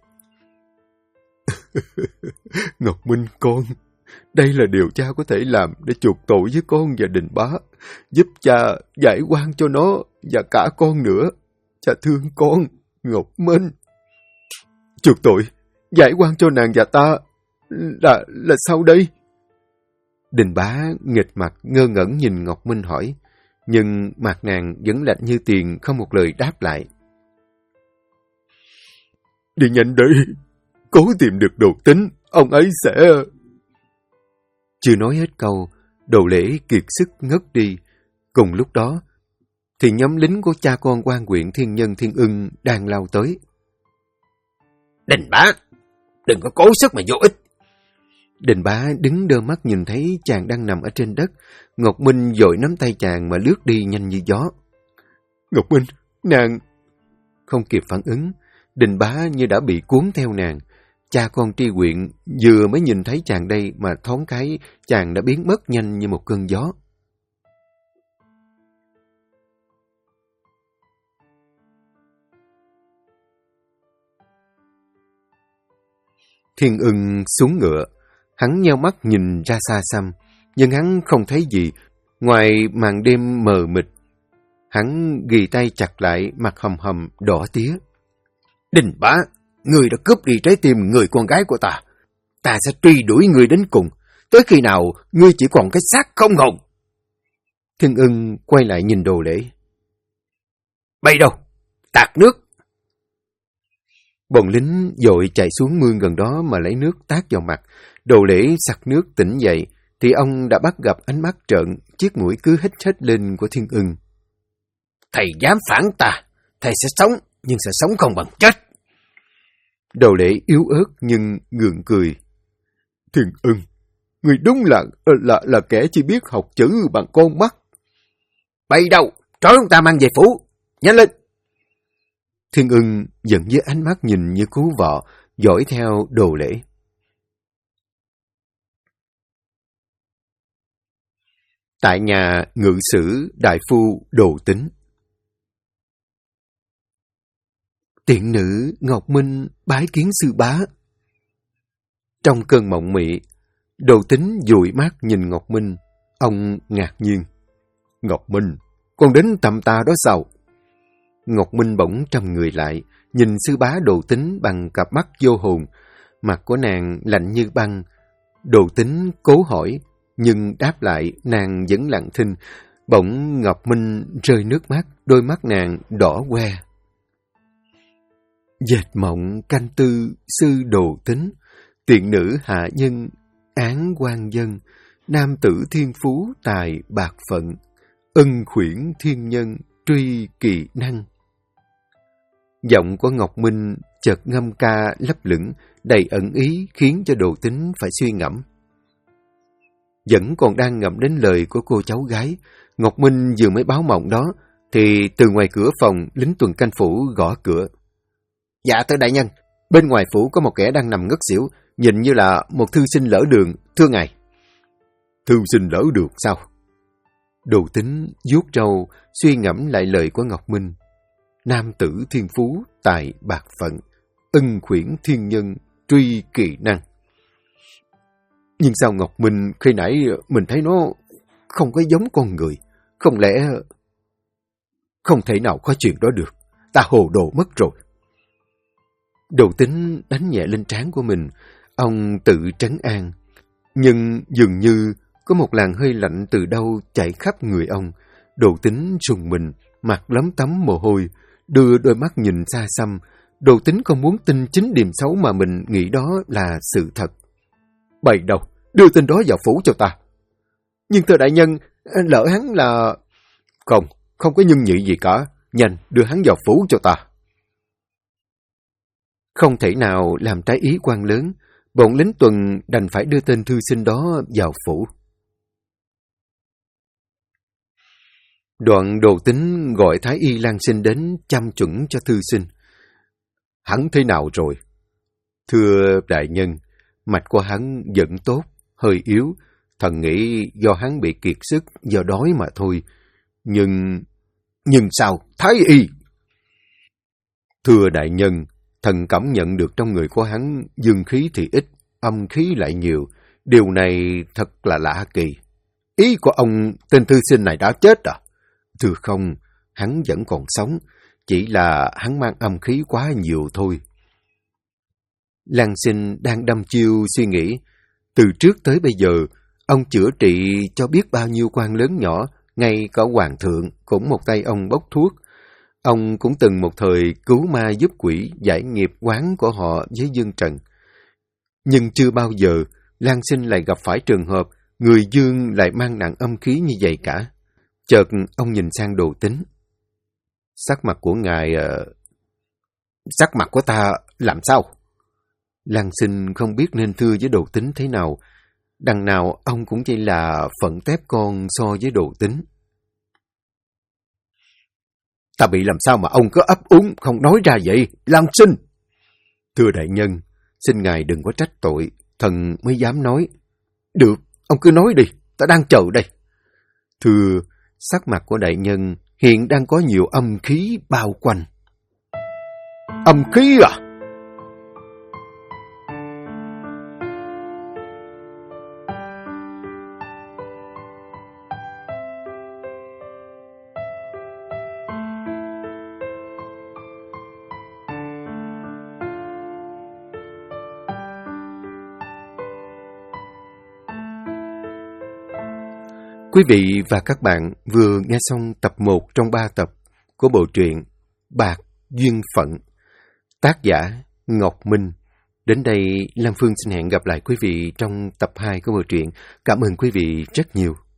Ngọc Minh con, đây là điều cha có thể làm để chuộc tội với con và Đình Bá, giúp cha giải oan cho nó và cả con nữa. Cha thương con, Ngọc Minh. Chuộc tội, giải oan cho nàng và ta là sao đây? Đình Bá nghịch mặt ngơ ngẩn nhìn Ngọc Minh hỏi, nhưng mặt nàng vẫn lạnh như tiền, không một lời đáp lại. Đi nhanh đi, cố tìm được Đồ Tính, ông ấy sẽ... Chưa nói hết câu, Đồ Lễ kiệt sức ngất đi. Cùng lúc đó, thì nhóm lính của cha con quan huyện Thiên Nhân Thiên Ưng đang lao tới. Đình Bá, đừng có cố sức mà vô ích. Đình Bá đứng đơ mắt nhìn thấy chàng đang nằm ở trên đất. Ngọc Minh vội nắm tay chàng mà lướt đi nhanh như gió. Ngọc Minh, nàng... Không kịp phản ứng, Đình Bá như đã bị cuốn theo nàng. Cha con tri huyện vừa mới nhìn thấy chàng đây mà thoáng cái chàng đã biến mất nhanh như một cơn gió. Thiên Ưng xuống ngựa, hắn nheo mắt nhìn ra xa xăm, nhưng hắn không thấy gì ngoài màn đêm mờ mịt. Hắn ghì tay chặt lại, mặt hầm hầm đỏ tía. Đình Bá, ngươi đã cướp đi trái tim người con gái của ta. Ta sẽ truy đuổi ngươi đến cùng, tới khi nào ngươi chỉ còn cái xác không hồn. Thiên Ưng quay lại nhìn Đồ Lễ. Bay đâu? Tạt nước. Bọn lính vội chạy xuống mương gần đó mà lấy nước tát vào mặt. Đồ Lễ sặc nước tỉnh dậy, thì ông đã bắt gặp ánh mắt trợn, chiếc mũi cứ hít hết lên của Thiên Ưng. Thầy dám phản ta, thầy sẽ sống, nhưng sẽ sống không bằng chết. Đồ Lễ yếu ớt nhưng gượng cười. Thiên Ưng, người đúng là kẻ chỉ biết học chữ bằng con mắt. Bay đâu? Trói ông ta mang về phủ. Nhanh lên! Thiên Ưng giận với ánh mắt nhìn như cú vọ, dõi theo Đồ Lễ. tại nhà ngự sử đại phu Đồ Tính. Tiện nữ Ngọc Minh bái kiến sư bá. Trong cơn mộng mị, Đồ Tính dụi mắt nhìn Ngọc Minh. Ông ngạc nhiên. Ngọc Minh, con đến thăm ta đó sao? Ngọc Minh bỗng trầm người lại, nhìn sư bá Đồ Tính bằng cặp mắt vô hồn. Mặt của nàng lạnh như băng. Đồ Tính cố hỏi, nhưng đáp lại nàng vẫn lặng thinh. Bỗng Ngọc Minh rơi nước mắt, đôi mắt nàng đỏ que. Dệt mộng canh tư sư Đồ Tính, tiện nữ hạ nhân án quan dân, nam tử thiên phú tài bạc phận, ân khuyển thiên nhân truy kỳ năng. Giọng của Ngọc Minh chợt ngâm ca lấp lửng, đầy ẩn ý khiến cho Đồ Tính phải suy ngẫm. Vẫn còn đang ngẫm đến lời của cô cháu gái, Ngọc Minh vừa mới báo mộng đó, thì từ ngoài cửa phòng, lính tuần canh phủ gõ cửa. Dạ thưa đại nhân, bên ngoài phủ có một kẻ đang nằm ngất xỉu, nhìn như là một thư sinh lỡ đường, thưa ngài. Thư sinh lỡ được sao? Đồ Tính vuốt râu, suy ngẫm lại lời của Ngọc Minh. Nam tử thiên phú, tài bạc phận, ân khuyển thiên nhân, truy kỳ năng. Nhưng sao Ngọc Minh khi nãy mình thấy nó không có giống con người, không lẽ... Không thể nào có chuyện đó được, ta hồ đồ mất rồi. Đồ Tính đánh nhẹ lên trán của mình, ông tự trấn an. Nhưng dường như có một làn hơi lạnh từ đâu chạy khắp người ông. Đồ Tính rùng mình, mặt lấm tấm mồ hôi, đưa đôi mắt nhìn xa xăm. Đồ Tính không muốn tin chính điềm xấu mà mình nghĩ đó là sự thật. Bày đầu, đưa tên đó vào phủ cho ta. Nhưng thưa đại nhân, lỡ hắn là... Không có nhân nhị gì cả. Nhanh, đưa hắn vào phủ cho ta. Không thể nào làm trái ý quan lớn, bọn lính tuần đành phải đưa tên thư sinh đó vào phủ. Đoạn Đồ Tính gọi Thái Y Lan Sinh đến chăm chuẩn cho thư sinh. Hắn thế nào rồi? Thưa đại nhân, mạch của hắn vẫn tốt, hơi yếu. Thần nghĩ do hắn bị kiệt sức, do đói mà thôi. Nhưng sao? Thái Y! Thưa đại nhân, thần cảm nhận được trong người của hắn dương khí thì ít, âm khí lại nhiều. Điều này thật là lạ kỳ. Ý của ông, tên thư sinh này đã chết à? Thưa không, hắn vẫn còn sống, chỉ là hắn mang âm khí quá nhiều thôi. Lan Sinh đang đăm chiêu suy nghĩ. Từ trước tới bây giờ, ông chữa trị cho biết bao nhiêu quan lớn nhỏ, ngay cả hoàng thượng cũng một tay ông bốc thuốc. Ông cũng từng một thời cứu ma giúp quỷ, giải nghiệp oán của họ với dương trần. Nhưng chưa bao giờ Lan Sinh lại gặp phải trường hợp người dương lại mang nặng âm khí như vậy cả. Chợt ông nhìn sang Đồ Tính. Sắc mặt của ngài... Sắc mặt của ta làm sao? Lan Sinh không biết nên thưa với Đồ Tính thế nào. Đằng nào ông cũng chỉ là phận tép con so với Đồ Tính. Ta bị làm sao mà ông cứ ấp úng không nói ra vậy, Lan Sinh? Thưa đại nhân, xin ngài đừng có trách tội, thần mới dám nói. Được, ông cứ nói đi, ta đang chờ đây. Thưa, sắc mặt của đại nhân hiện đang có nhiều âm khí bao quanh. Âm khí à? Quý vị và các bạn vừa nghe xong tập 1 trong 3 tập của bộ truyện Bạc Duyên Phận, tác giả Ngọc Minh. Đến đây, Lam Phương xin hẹn gặp lại quý vị trong tập 2 của bộ truyện. Cảm ơn quý vị rất nhiều.